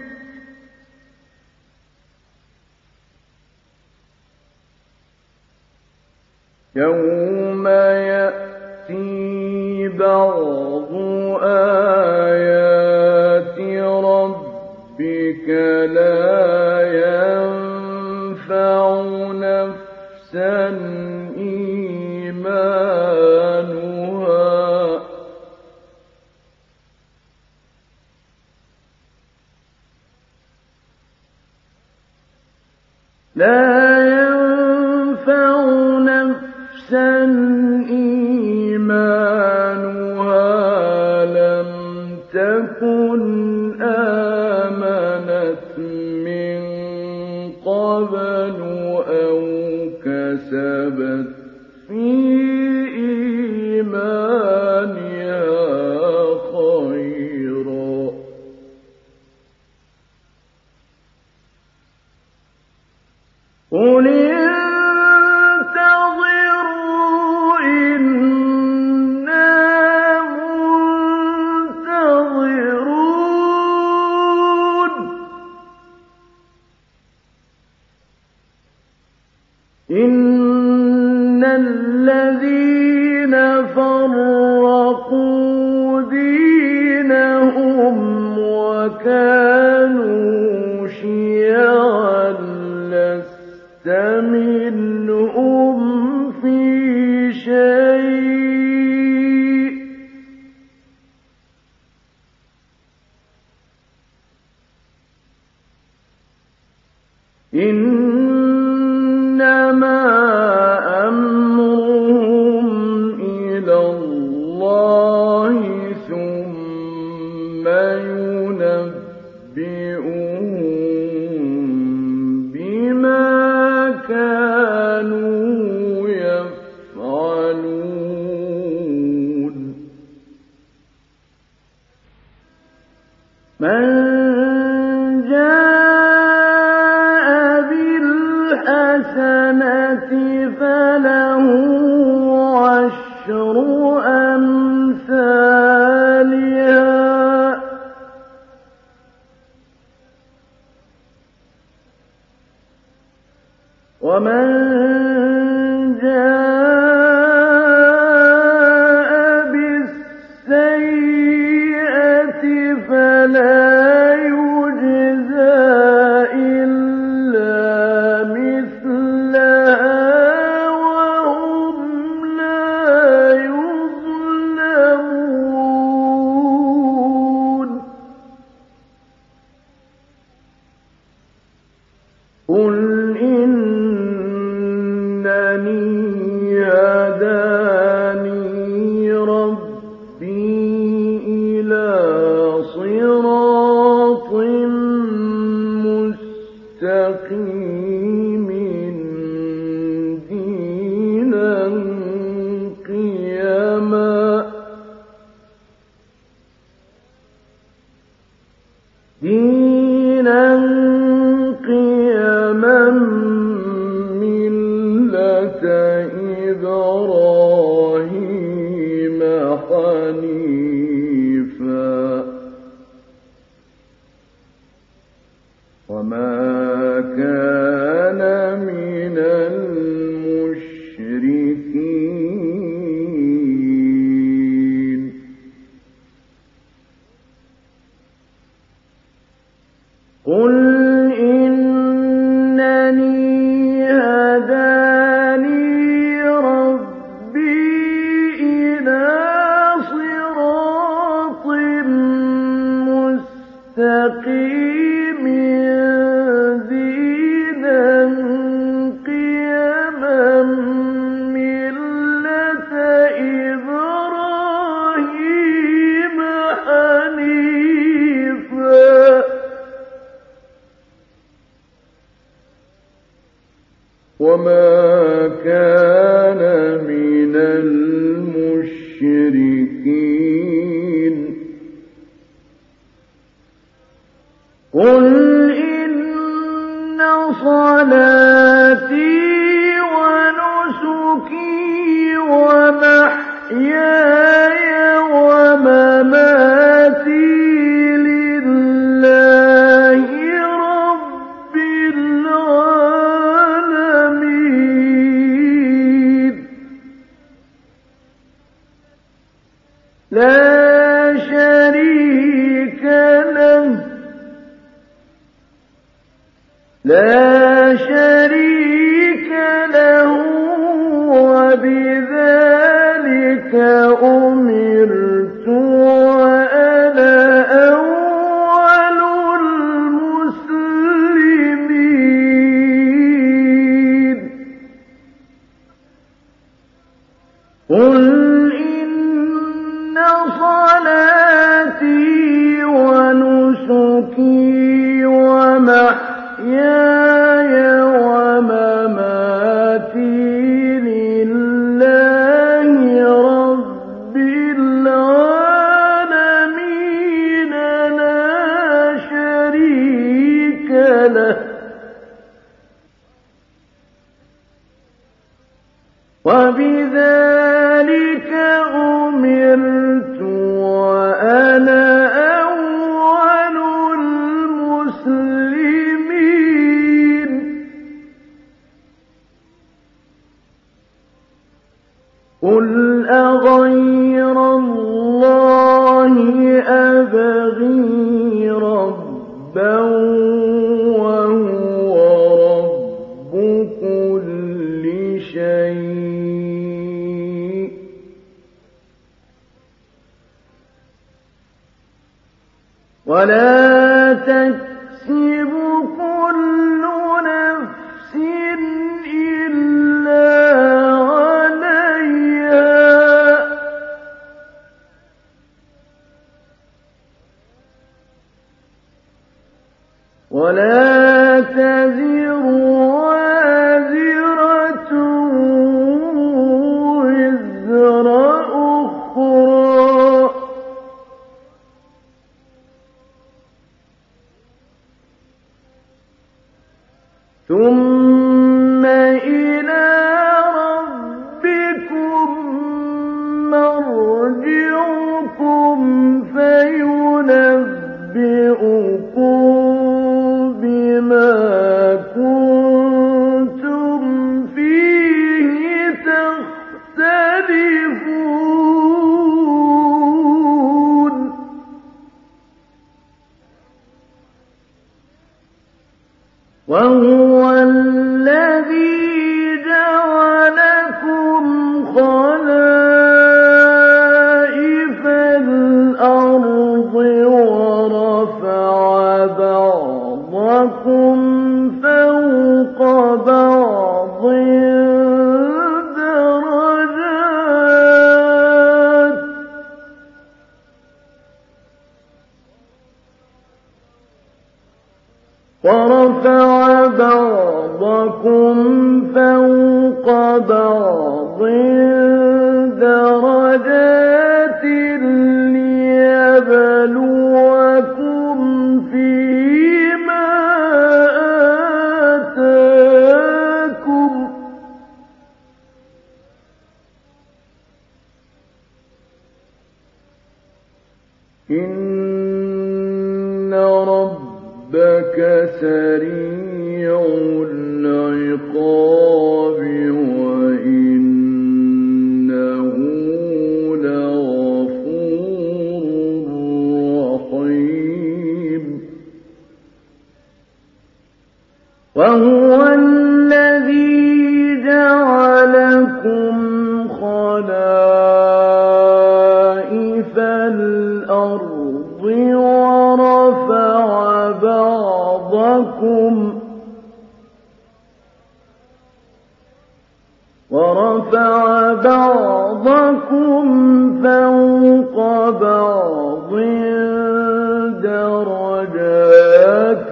Speaker 1: يَوْمَ يَأْتِي بَعْضُ آيَاتِ رَبِّكَ لَا يَنفَعُ نَفْسًا إِيمَانُهَا لَمْ تَكُنْ آمَنَتْ مِن قَبْلُ أَوْ كَسَبَتْ فِي إِيمَانِهَا خَيْرًا ۗ قُلِ انتَظِرُوا إِنَّا مُنتَظِرُونَ إِنَّ الَّذِينَ فَرَّقُوا دِينَهُمْ وَكَانُوا شِيَعًا لَّسْتَ مِنْهُمْ فِي شَيْءٍ إِنَّمَا أَمْرُهُمْ إِلَى اللَّهِ ثُمَّ يُنَبِّئُهُم بِمَا كَانُوا يَفْعَلُونَ مَن جَاءَ بِالْحَسَنَةِ فَلَهُ عَشْرُ أَمْثَالِهَا دينا قيما ملة إبراهيم حنيفا وما كان من المشركين قل إنني هداني ربي إلى صراط مستقيم دينا قيما ملة إبراهيم حنيفا وما كان من المشركين قل إن صلاتي ونسكي ومحياي ومماتي لله رب العالمين لا شريك له وبذلك أمرت وأنا أول المسلمين قل إن صلاتي ونسكي ومحياي ومماتي لله رب العالمين لا شريك له وبذلك أمرت وأنا أول المسلمين قل أغير الله أبغي ربا وهو رب كل شيء ولا تكسب كل نفس إلا عليها ولا تزر وازرة وزر أخرى ثم إلى ربكم مرجعكم فينبئكم بما كنتم فيه تختلفون وهو الذي جعلكم خلائف الأرض ورفع بعضكم فوق بعض درجات ورفع بعضكم فوق بعض درجات ليبلوكم فيما إن ربك سريع العقاب وإنه لغفور رحيم وهو الذي جعلكم خلائف الأرض ورفع بعضكم فوق بعض درجات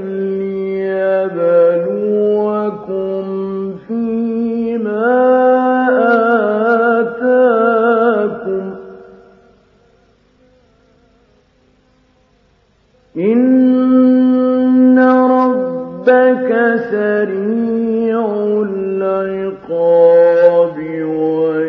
Speaker 1: ليبلوكم فيما آتاكم إن ربك سريع العقاب